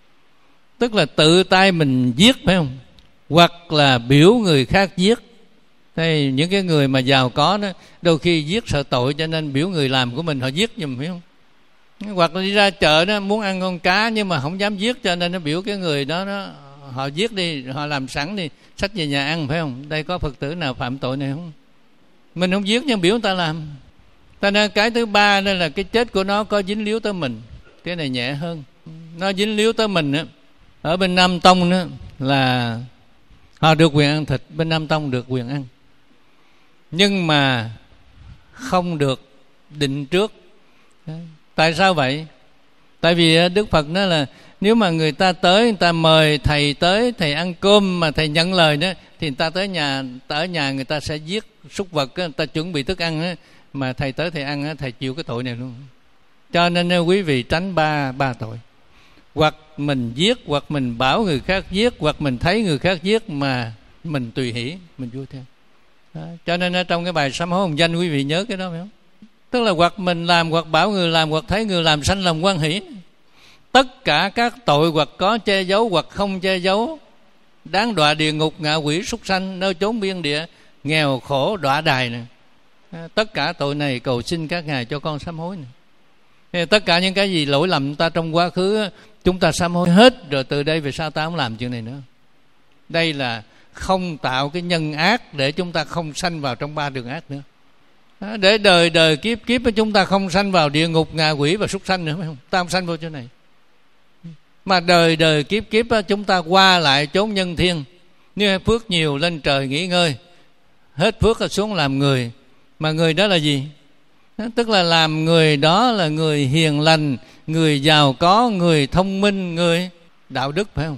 Tức là tự tay mình giết, phải không? Hoặc là biểu người khác giết. Thế những cái người mà giàu có đó, đôi khi giết sợ tội, cho nên biểu người làm của mình họ giết giùm, phải không? Hoặc là đi ra chợ đó muốn ăn con cá nhưng mà không dám giết, cho nên nó biểu cái người đó, đó họ giết đi, họ làm sẵn đi, xách về nhà ăn, phải không? Đây có Phật tử nào phạm tội này không? Mình không giết nhưng biểu người ta làm. Ta nên cái thứ ba nên là cái chết của nó có dính líu tới mình, cái này nhẹ hơn. Nó dính líu tới mình á, ở bên Nam Tông đó là họ được quyền ăn thịt, bên Nam Tông được quyền ăn, nhưng mà không được định trước. Tại sao vậy? Tại vì Đức Phật nói là nếu mà người ta tới, người ta mời thầy tới, thầy ăn cơm mà thầy nhận lời đó, thì người ta tới nhà, ta ở nhà người ta sẽ giết súc vật, người ta chuẩn bị thức ăn đó, mà thầy tới thầy ăn, thầy chịu cái tội này luôn. Cho nên quý vị tránh ba ba tội: hoặc mình giết, hoặc mình bảo người khác giết, hoặc mình thấy người khác giết mà mình tùy hỷ, mình vui theo. Đó. Cho nên ở trong cái bài sám hối hồng danh quý vị nhớ cái đó, phải không? Tức là hoặc mình làm, hoặc bảo người làm, hoặc thấy người làm sanh lòng hoan hỷ. Tất cả các tội hoặc có che giấu hoặc không che giấu, đáng đọa địa ngục, ngạ quỷ, súc sanh, nơi chốn biên địa, nghèo khổ, đọa đài này. Tất cả tội này cầu xin các ngài cho con sám hối này. Tất cả những cái gì lỗi lầm ta trong quá khứ chúng ta sám hối hết, rồi từ đây về sau ta không làm chuyện này nữa. Đây là không tạo cái nhân ác để chúng ta không sanh vào trong ba đường ác nữa. Để đời đời kiếp kiếp chúng ta không sanh vào địa ngục, ngạ quỷ và súc sanh nữa, phải không? Ta không sanh vào chỗ này. Mà đời đời kiếp kiếp á, chúng ta qua lại chốn nhân thiên. Nếu phước nhiều lên trời nghỉ ngơi, hết phước là xuống làm người. Mà người đó là gì? Tức là làm người đó là người hiền lành, người giàu có, người thông minh, người đạo đức, phải không?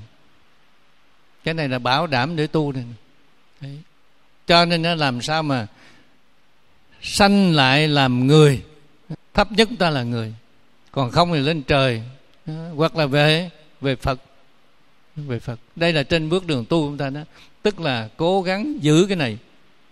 Cái này là bảo đảm để tu này. Đấy. Cho nên nó làm sao mà sanh lại làm người. Thấp nhất ta là người, còn không thì lên trời, hoặc là về về Phật. Về Phật. Đây là trên bước đường tu của chúng ta đó. Tức là cố gắng giữ cái này.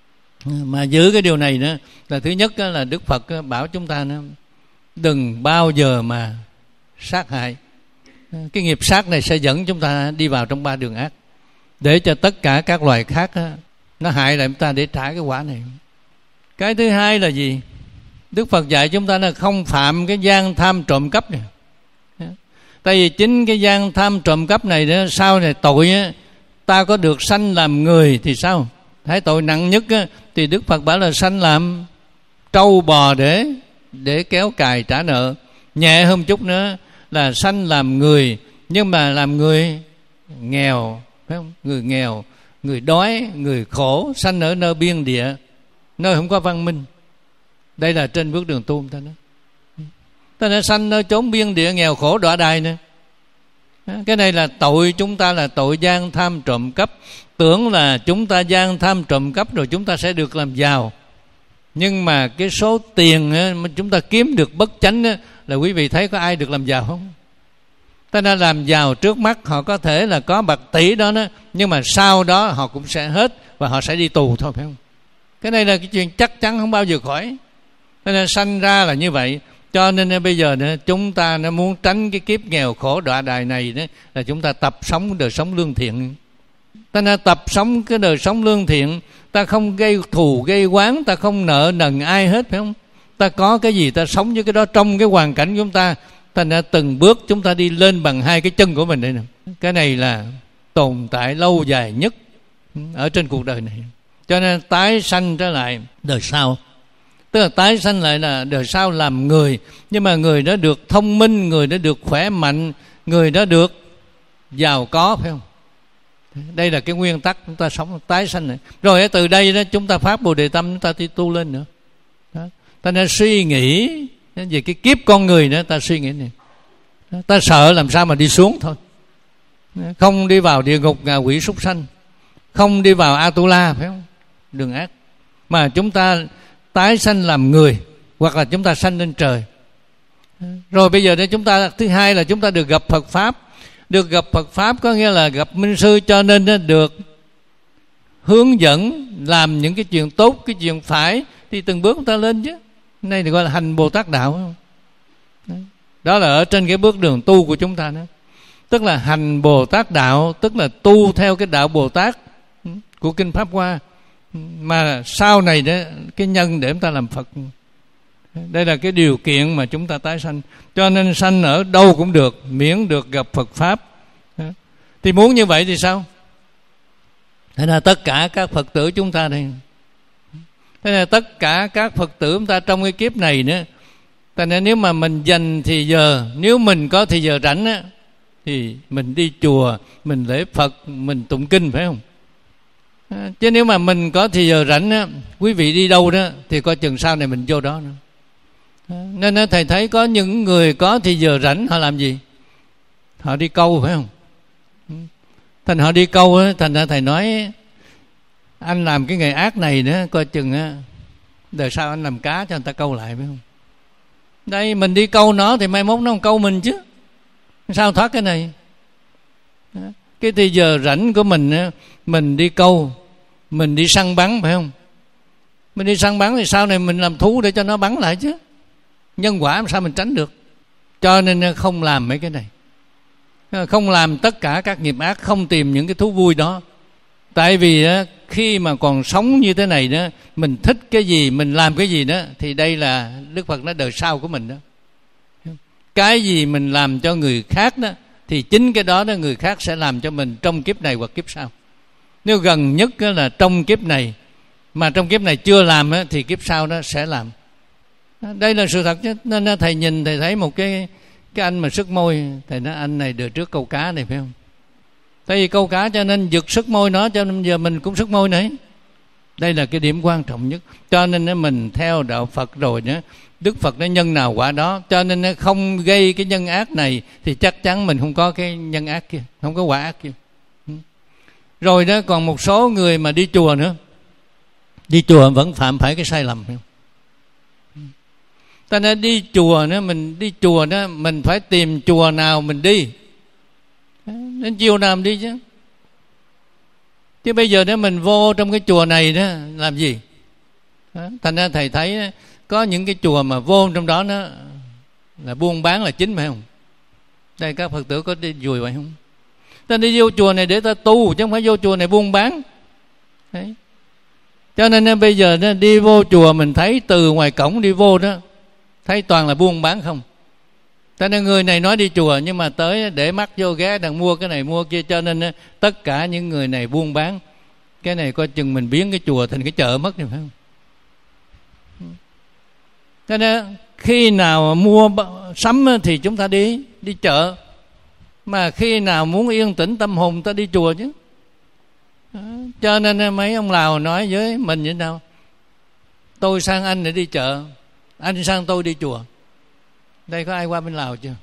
Mà giữ cái điều này nữa là thứ nhất là Đức Phật bảo chúng ta nữa, đừng bao giờ mà sát hại. Cái nghiệp sát này sẽ dẫn chúng ta đi vào trong ba đường ác, để cho tất cả các loài khác nó hại lại chúng ta để trả cái quả này. Cái thứ hai là gì? Đức Phật dạy chúng ta là không phạm cái gian tham trộm cắp này. Tại vì chính cái gian tham trộm cắp này đó, sau này tội á, ta có được sanh làm người thì sao? Thấy tội nặng nhất á, thì Đức Phật bảo là sanh làm trâu bò để để kéo cài trả nợ. Nhẹ hơn chút nữa là sanh làm người, nhưng mà làm người nghèo, phải không? Người nghèo, người đói, người khổ, sanh ở nơi biên địa, nơi không có văn minh. Đây là trên bước đường tu ta nói. Ta đã sanh nơi chốn biên địa nghèo khổ đọa đày nữa. Cái này là tội, chúng ta là tội gian tham trộm cắp. Tưởng là chúng ta gian tham trộm cắp rồi chúng ta sẽ được làm giàu. Nhưng mà cái số tiền mà chúng ta kiếm được bất chánh là quý vị thấy có ai được làm giàu không? Ta đã làm giàu trước mắt, họ có thể là có bạc tỷ đó, đó nhưng mà sau đó họ cũng sẽ hết và họ sẽ đi tù thôi, phải không? Cái này là cái chuyện chắc chắn không bao giờ khỏi. Cho nên sanh ra là như vậy. Cho nên bây giờ nữa, chúng ta nó muốn tránh cái kiếp nghèo khổ đọa đày này đó, là chúng ta tập sống đời sống lương thiện. Ta đã tập sống cái đời sống lương thiện, ta không gây thù gây oán, ta không nợ nần ai hết, phải không? Ta có cái gì ta sống với cái đó trong cái hoàn cảnh của chúng ta. Ta đã từng bước chúng ta đi lên bằng hai cái chân của mình đây nè. Cái này là tồn tại lâu dài nhất ở trên cuộc đời này. Cho nên tái sanh trở lại đời sau, tức là tái sanh lại là đời sau làm người. Nhưng mà người đó được thông minh, người đó được khỏe mạnh, người đó được giàu có, phải không? Đây là cái nguyên tắc chúng ta sống tái sanh này. Rồi từ đây đó chúng ta phát Bồ Đề Tâm, chúng ta đi tu lên nữa đó. Ta nên suy nghĩ về cái kiếp con người nữa. Ta suy nghĩ này, ta sợ làm sao mà đi xuống thôi. Không đi vào địa ngục ngạ quỷ súc sanh, không đi vào Atula, phải không? Đường ác. Mà chúng ta tái sanh làm người, hoặc là chúng ta sanh lên trời. Rồi bây giờ đó chúng ta, thứ hai là chúng ta được gặp Phật Pháp. Được gặp Phật Pháp có nghĩa là gặp Minh Sư, cho nên được hướng dẫn làm những cái chuyện tốt, cái chuyện phải, thì từng bước chúng ta lên chứ. Này thì gọi là hành Bồ Tát Đạo. Đó là ở trên cái bước đường tu của chúng ta đó. Tức là hành Bồ Tát Đạo, tức là tu theo cái đạo Bồ Tát của Kinh Pháp Hoa, mà sau này đó cái nhân để chúng ta làm Phật. Đây là cái điều kiện mà chúng ta tái sanh. Cho nên sanh ở đâu cũng được, miễn được gặp Phật Pháp. Thì muốn như vậy thì sao? Thế là tất cả các Phật tử chúng ta đây, thế là tất cả các Phật tử chúng ta trong cái kiếp này nữa. Thế nên nếu mà mình dành thì giờ, nếu mình có thì giờ rảnh á, thì mình đi chùa, mình lễ Phật, mình tụng kinh, phải không? Chứ nếu mà mình có thì giờ rảnh á, quý vị đi đâu đó thì coi chừng sau này mình vô đó nữa. Nên thầy thấy có những người có thì giờ rảnh họ làm gì? Họ đi câu, phải không? Thành họ đi câu á, thành ra thầy nói anh làm cái nghề ác này nữa, coi chừng á đời sau anh làm cá cho người ta câu lại, phải không? Đây mình đi câu nó thì mai mốt nó không câu mình chứ, sao thoát cái này? Cái thì giờ rảnh của mình á, mình đi câu, mình đi săn bắn, phải không? Mình đi săn bắn thì sau này mình làm thú để cho nó bắn lại chứ. Nhân quả làm sao mình tránh được? Cho nên không làm mấy cái này, không làm tất cả các nghiệp ác, không tìm những cái thú vui đó. Tại vì á, khi mà còn sống như thế này đó, mình thích cái gì, mình làm cái gì đó, thì đây là Đức Phật nói đời sau của mình đó. Cái gì mình làm cho người khác đó, thì chính cái đó đó người khác sẽ làm cho mình trong kiếp này hoặc kiếp sau. Nếu gần nhất là trong kiếp này, mà trong kiếp này chưa làm thì kiếp sau đó sẽ làm. Đây là sự thật chứ. Nên thầy nhìn thầy thấy một cái Cái anh mà sức môi, thầy nói anh này đời trước câu cá này phải không? Tại vì câu cá cho nên giật sức môi nó, cho nên giờ mình cũng sức môi này. Đây là cái điểm quan trọng nhất. Cho nên mình theo đạo Phật rồi nữa, Đức Phật nói nhân nào quả đó. Cho nên nó không gây cái nhân ác này thì chắc chắn mình không có cái nhân ác kia, không có quả ác kia. Rồi đó, còn một số người mà đi chùa nữa, đi chùa vẫn phạm phải cái sai lầm. Ta nên đi chùa nữa, mình đi chùa đó, mình phải tìm chùa nào mình đi, đến chiều nào mình đi chứ. Chứ bây giờ nếu mình vô trong cái chùa này đó làm gì? Đó. Thành ra thầy thấy có những cái chùa mà vô trong đó nó là buôn bán là chính, phải không? Đây các Phật tử có đi dùi vậy không? Ta đi vô chùa này để ta tu, chứ không phải vô chùa này buôn bán. Đấy. Cho nên bây giờ đó, đi vô chùa mình thấy từ ngoài cổng đi vô đó, thấy toàn là buôn bán không. Cho nên người này nói đi chùa nhưng mà tới để mắt vô ghé đằng mua cái này mua kia. Cho nên tất cả những người này buôn bán. Cái này coi chừng mình biến cái chùa thành cái chợ mất rồi, phải không? Cho nên khi nào mua sắm thì chúng ta đi đi chợ, mà khi nào muốn yên tĩnh tâm hồn ta đi chùa chứ. Đó. Cho nên mấy ông Lào nói với mình như thế nào? Tôi sang anh để đi chợ, anh sang tôi đi chùa. Đây có ai qua bên Lào chưa?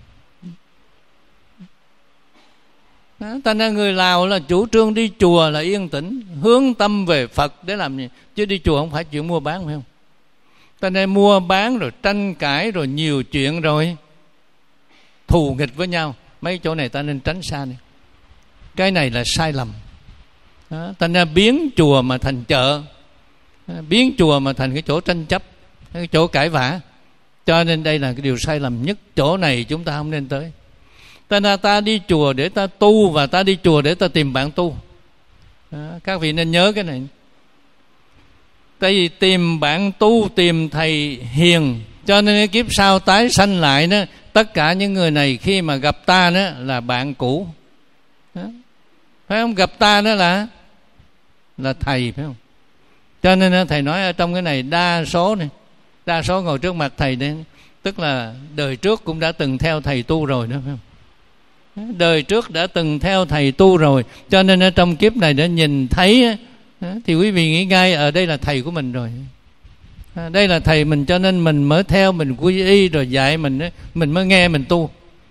Đó, thành ra người Lào là chủ trương đi chùa là yên tĩnh, hướng tâm về Phật để làm gì, chứ đi chùa không phải chuyện mua bán, phải không? Thành ra mua bán rồi tranh cãi rồi nhiều chuyện rồi thù nghịch với nhau, mấy chỗ này ta nên tránh xa này. Cái này là sai lầm. Đó, thành ra biến chùa mà thành chợ, biến chùa mà thành cái chỗ tranh chấp, cái chỗ cãi vã. Cho nên đây là cái điều sai lầm nhất. Chỗ này chúng ta không nên tới. Ta là ta đi chùa để ta tu, và ta đi chùa để ta tìm bạn tu. Đó, các vị nên nhớ cái này. Tại vì tìm bạn tu, tìm thầy hiền, cho nên kiếp sau tái sanh lại đó, tất cả những người này khi mà gặp ta đó là bạn cũ. Đó. Phải không? Gặp ta đó là là thầy, phải không? Cho nên thầy nói ở trong cái này đa số này, đa số ngồi trước mặt thầy đấy, tức là đời trước cũng đã từng theo thầy tu rồi đó, phải không? Đời trước đã từng theo thầy tu rồi, cho nên ở trong kiếp này đã nhìn thấy thì quý vị nghĩ ngay ở đây là thầy của mình rồi. Đây là thầy mình, cho nên mình mới theo, mình quy y rồi dạy mình, mình mới nghe mình tu.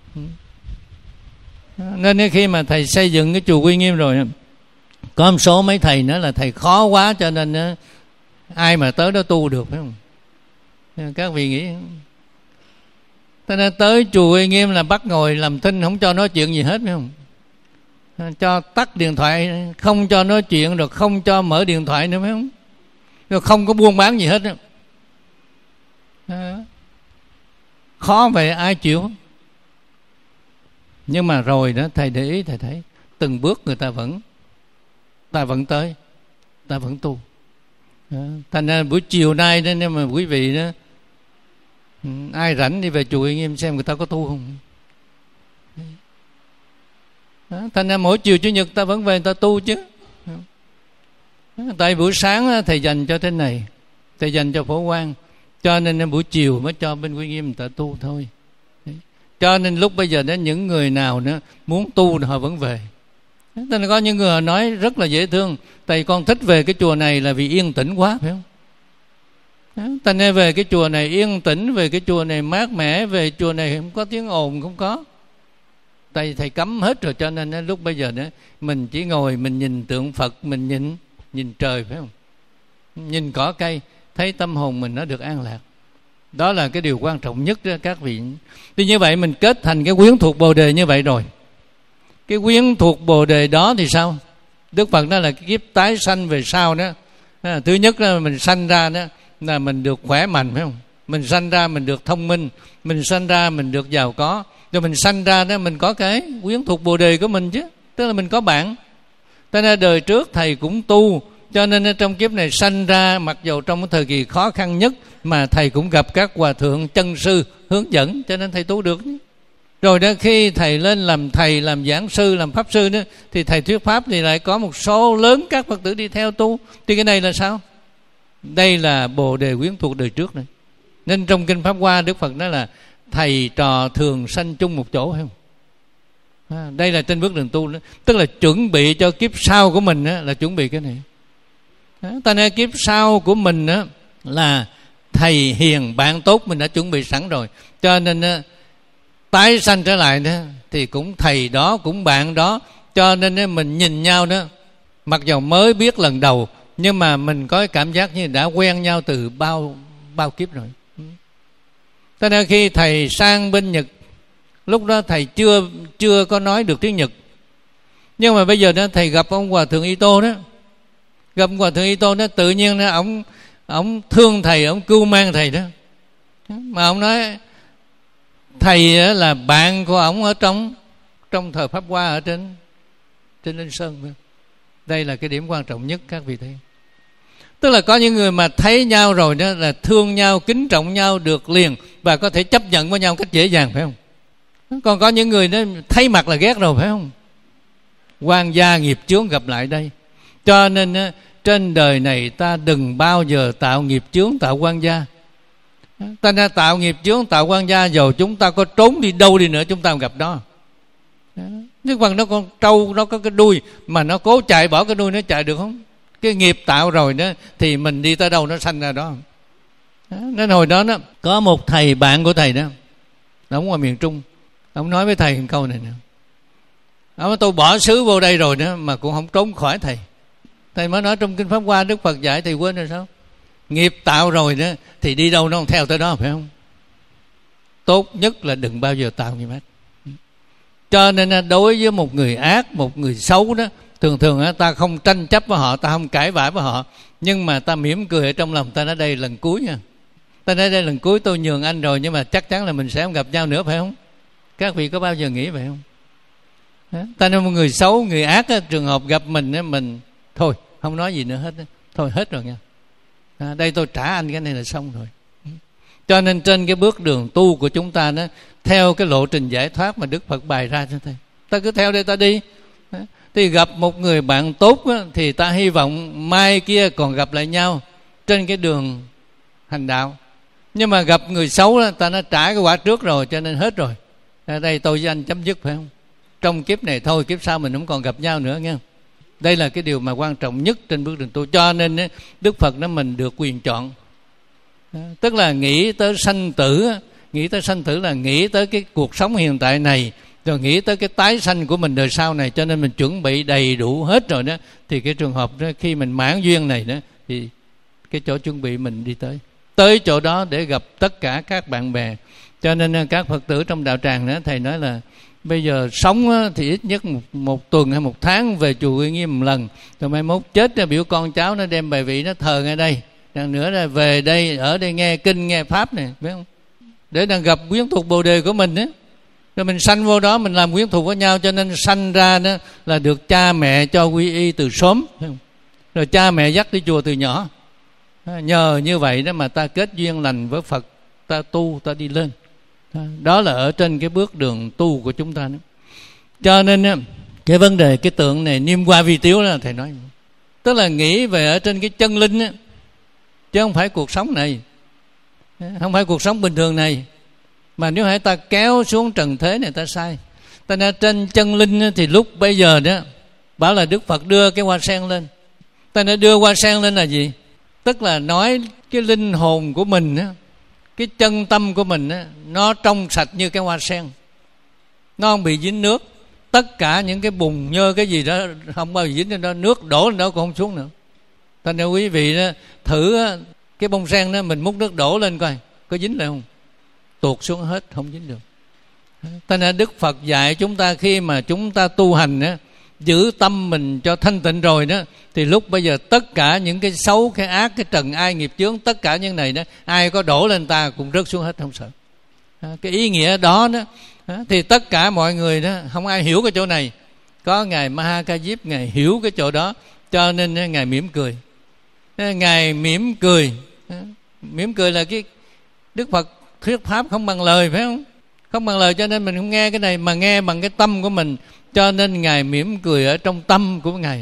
Nên khi mà thầy xây dựng cái chùa Quy Nghiêm rồi, có một số mấy thầy nữa là thầy khó quá, cho nên ai mà tới đó tu được, phải không? Các vị nghĩ cho nên tới chùa Quy Nghiêm là bắt ngồi làm thinh, không cho nói chuyện gì hết, phải không? Cho tắt điện thoại, không cho nói chuyện, rồi không cho mở điện thoại nữa, phải không? Rồi không có buôn bán gì hết đó. Đó. Khó vậy ai chịu. Nhưng mà rồi đó thầy để ý, thầy thấy từng bước người ta vẫn ta vẫn tới, ta vẫn tu. Đó. Thành ra buổi chiều nay đó, nếu mà quý vị đó ai rảnh đi về chùa Uy Nghiêm xem người ta có tu không. Đó. Thành ra mỗi chiều chủ nhật ta vẫn về người ta tu chứ. Đó. Tại buổi sáng thầy dành cho thế này, thầy dành cho Phổ Quang, cho nên buổi chiều mới cho bên Uy Nghiêm người ta tu thôi. Đấy. Cho nên lúc bây giờ đến những người nào nữa muốn tu họ vẫn về. Thế nên có những người nói rất là dễ thương, tại con thích về cái chùa này là vì yên tĩnh quá, phải không? Ta nên về cái chùa này yên tĩnh, về cái chùa này mát mẻ, về chùa này không có tiếng ồn, không có. Tại thầy cấm hết rồi, cho nên lúc bây giờ đó mình chỉ ngồi mình nhìn tượng Phật, mình nhìn nhìn trời, phải không? Nhìn cỏ cây, thấy tâm hồn mình nó được an lạc. Đó là cái điều quan trọng nhất đó các vị. Thì như vậy mình kết thành cái quyến thuộc Bồ Đề như vậy rồi. Cái quyến thuộc Bồ Đề đó thì sao? Đức Phật nói là cái kiếp tái sanh về sau đó. Thứ nhất là mình sanh ra đó là mình được khỏe mạnh, phải không? Mình sanh ra mình được thông minh, mình sanh ra mình được giàu có, rồi mình sanh ra đó mình có cái quyến thuộc Bồ Đề của mình chứ, tức là mình có bạn. Cho nên đời trước thầy cũng tu, cho nên trong kiếp này sanh ra, mặc dù trong cái thời kỳ khó khăn nhất mà thầy cũng gặp các hòa thượng chân sư hướng dẫn, cho nên thầy tu được. Rồi đó khi thầy lên làm thầy, làm giảng sư, làm pháp sư đó, thì thầy thuyết pháp thì lại có một số lớn các Phật tử đi theo tu. Thì cái này là sao? Đây là Bồ Đề quyến thuộc đời trước này. Nên trong Kinh Pháp Hoa Đức Phật nói là thầy trò thường sanh chung một chỗ, phải không? À, đây là trên bước đường tu đó. Tức là chuẩn bị cho kiếp sau của mình á, là chuẩn bị cái này. À, ta nói kiếp sau của mình á, là thầy hiền bạn tốt mình đã chuẩn bị sẵn rồi. Cho nên á, tái sanh trở lại đó thì cũng thầy đó, cũng bạn đó. Cho nên á, mình nhìn nhau đó, mặc dù mới biết lần đầu, nhưng mà mình có cái cảm giác như đã quen nhau từ bao bao kiếp rồi. Cho nên khi thầy sang bên Nhật, lúc đó thầy chưa chưa có nói được tiếng Nhật, nhưng mà bây giờ đó thầy gặp ông Hòa Thượng Ito đó, gặp ông Hòa Thượng Ito đó, tự nhiên đó ông ông thương thầy, ông cưu mang thầy đó, mà ông nói thầy là bạn của ông ở trong trong thờ Pháp Hoa ở trên trên Linh Sơn. Đây là cái điểm quan trọng nhất các vị thấy. Tức là có những người mà thấy nhau rồi đó là thương nhau, kính trọng nhau được liền, và có thể chấp nhận với nhau cách dễ dàng, phải không? Còn có những người đó thấy mặt là ghét rồi, phải không? Oan gia nghiệp chướng gặp lại đây. Cho nên trên đời này ta đừng bao giờ tạo nghiệp chướng, tạo oan gia. Ta đã tạo nghiệp chướng, tạo oan gia, dầu chúng ta có trốn đi đâu đi nữa chúng ta gặp đó. Chứ bằng nó con trâu, nó có cái đuôi mà nó cố chạy, bỏ cái đuôi nó chạy được không? Cái nghiệp tạo rồi đó thì mình đi tới đâu nó sanh ra đó. Nên hồi đó đó có một thầy bạn của thầy đó, ông ngoài miền Trung, ông nói với thầy một câu này nè: ông nói tôi bỏ xứ vô đây rồi đó mà cũng không trốn khỏi thầy. Thầy mới nói trong Kinh Pháp Hoa Đức Phật dạy, thầy quên rồi sao? Nghiệp tạo rồi đó thì đi đâu nó không theo tới đó, phải không? Tốt nhất là đừng bao giờ tạo nghiệp ác. Cho nên đối với một người ác, một người xấu đó, thường thường ta không tranh chấp với họ, ta không cãi vã với họ, nhưng mà ta mỉm cười ở trong lòng. Ta nói đây lần cuối nha, ta nói đây lần cuối tôi nhường anh rồi, nhưng mà chắc chắn là mình sẽ không gặp nhau nữa, phải không? Các vị có bao giờ nghĩ vậy không? Ta nói một người xấu, người ác, trường hợp gặp mình, mình thôi không nói gì nữa hết, thôi hết rồi nha, à, đây tôi trả anh cái này là xong rồi. Cho nên trên cái bước đường tu của chúng ta đó, theo cái lộ trình giải thoát mà Đức Phật bày ra cho thầy, ta cứ theo đây ta đi. Thì gặp một người bạn tốt đó, thì ta hy vọng mai kia còn gặp lại nhau trên cái đường hành đạo. Nhưng mà gặp người xấu đó, ta đã trả cái quả trước rồi, cho nên hết rồi. Ở đây tôi với anh chấm dứt, phải không? Trong kiếp này thôi, kiếp sau mình không còn gặp nhau nữa nghe. Đây là cái điều mà quan trọng nhất trên bước đường tu. Cho nên Đức Phật nói mình được quyền chọn. Tức là nghĩ tới sanh tử, nghĩ tới sanh tử là nghĩ tới cái cuộc sống hiện tại này, rồi nghĩ tới cái tái sanh của mình đời sau này. Cho nên mình chuẩn bị đầy đủ hết rồi đó, thì cái trường hợp đó, khi mình mãn duyên này đó, thì cái chỗ chuẩn bị mình đi tới tới chỗ đó để gặp tất cả các bạn bè. Cho nên các Phật tử trong đạo tràng đó, thầy nói là bây giờ sống thì ít nhất một, một tuần hay một tháng về chùa Uy Nghiêm một lần, rồi mai mốt chết ra biểu con cháu nó đem bài vị nó thờ ngay đây, đằng nữa là về đây ở đây nghe kinh nghe pháp này, biết không? Để đang gặp quyến thuộc bồ đề của mình á, rồi mình sanh vô đó mình làm quyến thuộc với nhau. Cho nên sanh ra đó là được cha mẹ cho quy y từ sớm, rồi cha mẹ dắt đi chùa từ nhỏ. Nhờ như vậy đó mà ta kết duyên lành với Phật, ta tu, ta đi lên. Đó là ở trên cái bước đường tu của chúng ta đó. Cho nên cái vấn đề cái tượng này niêm qua vi tiếu đó thầy nói, tức là nghĩ về ở trên cái chân linh đó, chứ không phải cuộc sống này, không phải cuộc sống bình thường này. Mà nếu hãy ta kéo xuống trần thế này ta sai. Ta nói trên chân linh thì lúc bây giờ đó bảo là Đức Phật đưa cái hoa sen lên. Ta nói đưa hoa sen lên là gì? Tức là nói cái linh hồn của mình á, cái chân tâm của mình á, nó trong sạch như cái hoa sen, nó không bị dính nước. Tất cả những cái bùn nhơ cái gì đó không bao giờ dính lên đó, nước đổ lên đó cũng không xuống nữa. Ta nói quý vị đó, thử á, cái bông sen đó mình múc nước đổ lên coi có dính lại không? Tuột xuống hết, không dính được. Ta nói Đức Phật dạy chúng ta khi mà chúng ta tu hành á, giữ tâm mình cho thanh tịnh rồi đó, thì lúc bây giờ tất cả những cái xấu, cái ác, cái trần ai nghiệp chướng, tất cả những này đó, ai có đổ lên ta cũng rớt xuống hết, không sợ. Cái ý nghĩa đó đó, thì tất cả mọi người đó không ai hiểu cái chỗ này. Có Ngài Maha Diếp, Ngài hiểu cái chỗ đó, cho nên Ngài mỉm cười. Ngài mỉm cười, mỉm cười là cái Đức Phật thuyết pháp không bằng lời, phải không? Không bằng lời, cho nên mình không nghe cái này mà nghe bằng cái tâm của mình. Cho nên Ngài mỉm cười ở trong tâm của Ngài,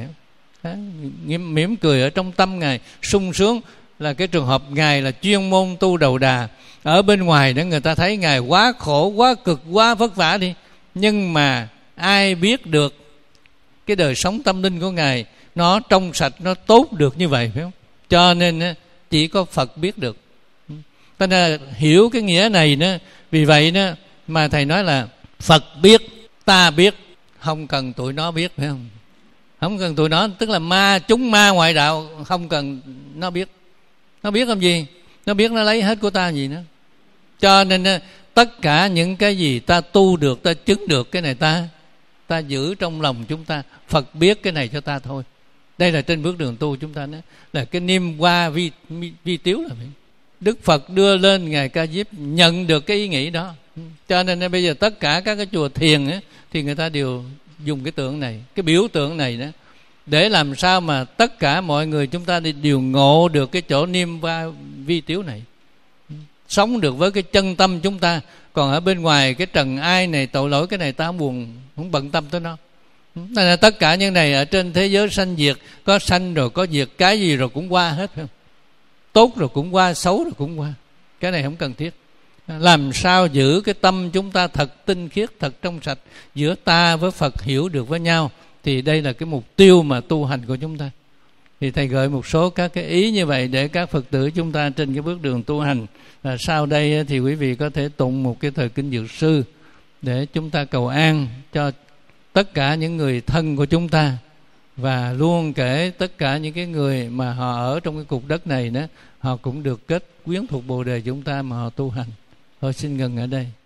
mỉm cười ở trong tâm Ngài sung sướng. Là cái trường hợp Ngài là chuyên môn tu đầu đà, Ở bên ngoài đó người ta thấy Ngài quá khổ, quá cực, quá vất vả đi, nhưng mà ai biết được cái đời sống tâm linh của Ngài nó trong sạch, nó tốt được như vậy, phải không? Cho nên chỉ có Phật biết được. Cho nên là hiểu cái nghĩa này đó. Vì vậy đó mà Thầy nói là Phật biết, ta biết, không cần tụi nó biết, phải không? Không cần tụi nó, tức là ma, chúng ma ngoại đạo không cần nó biết. Nó biết làm gì? Nó biết nó lấy hết của ta gì nữa. Cho nên tất cả những cái gì ta tu được, ta chứng được, cái này ta ta giữ trong lòng chúng ta. Phật biết cái này cho ta thôi. Đây là trên bước đường tu chúng ta đó, là cái niêm hoa vi, vi, vi tiếu là vậy. Đức Phật đưa lên Ngài Ca Diếp nhận được cái ý nghĩ đó. Cho nên bây giờ tất cả các cái chùa thiền ấy, thì người ta đều dùng cái tượng này, cái biểu tượng này đó, để làm sao mà tất cả mọi người chúng ta đều ngộ được cái chỗ niêm hoa vi tiếu này, sống được với cái chân tâm chúng ta. Còn ở bên ngoài cái trần ai này, tội lỗi cái này ta không buồn, không bận tâm tới nó. Nên là tất cả những này ở trên thế giới sanh diệt, có sanh rồi có diệt, cái gì rồi cũng qua hết, phải không? Tốt rồi cũng qua, xấu rồi cũng qua. Cái này không cần thiết. Làm sao giữ cái tâm chúng ta thật tinh khiết, thật trong sạch, giữa ta với Phật hiểu được với nhau, thì đây là cái mục tiêu mà tu hành của chúng ta. Thì Thầy gợi một số các cái ý như vậy để các Phật tử chúng ta trên cái bước đường tu hành. Và sau đây thì quý vị có thể tụng một cái thời kinh Dược Sư để chúng ta cầu an cho tất cả những người thân của chúng ta, và luôn kể tất cả những cái người mà họ ở trong cái cục đất này đó, họ cũng được kết quyến thuộc Bồ Đề chúng ta mà họ tu hành. Thôi xin ngừng ở đây.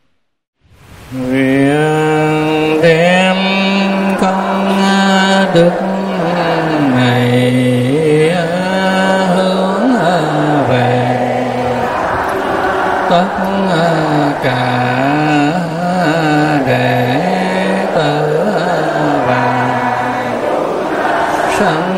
Nguyện đem công đức này hướng về tất cả đệ tử và sanh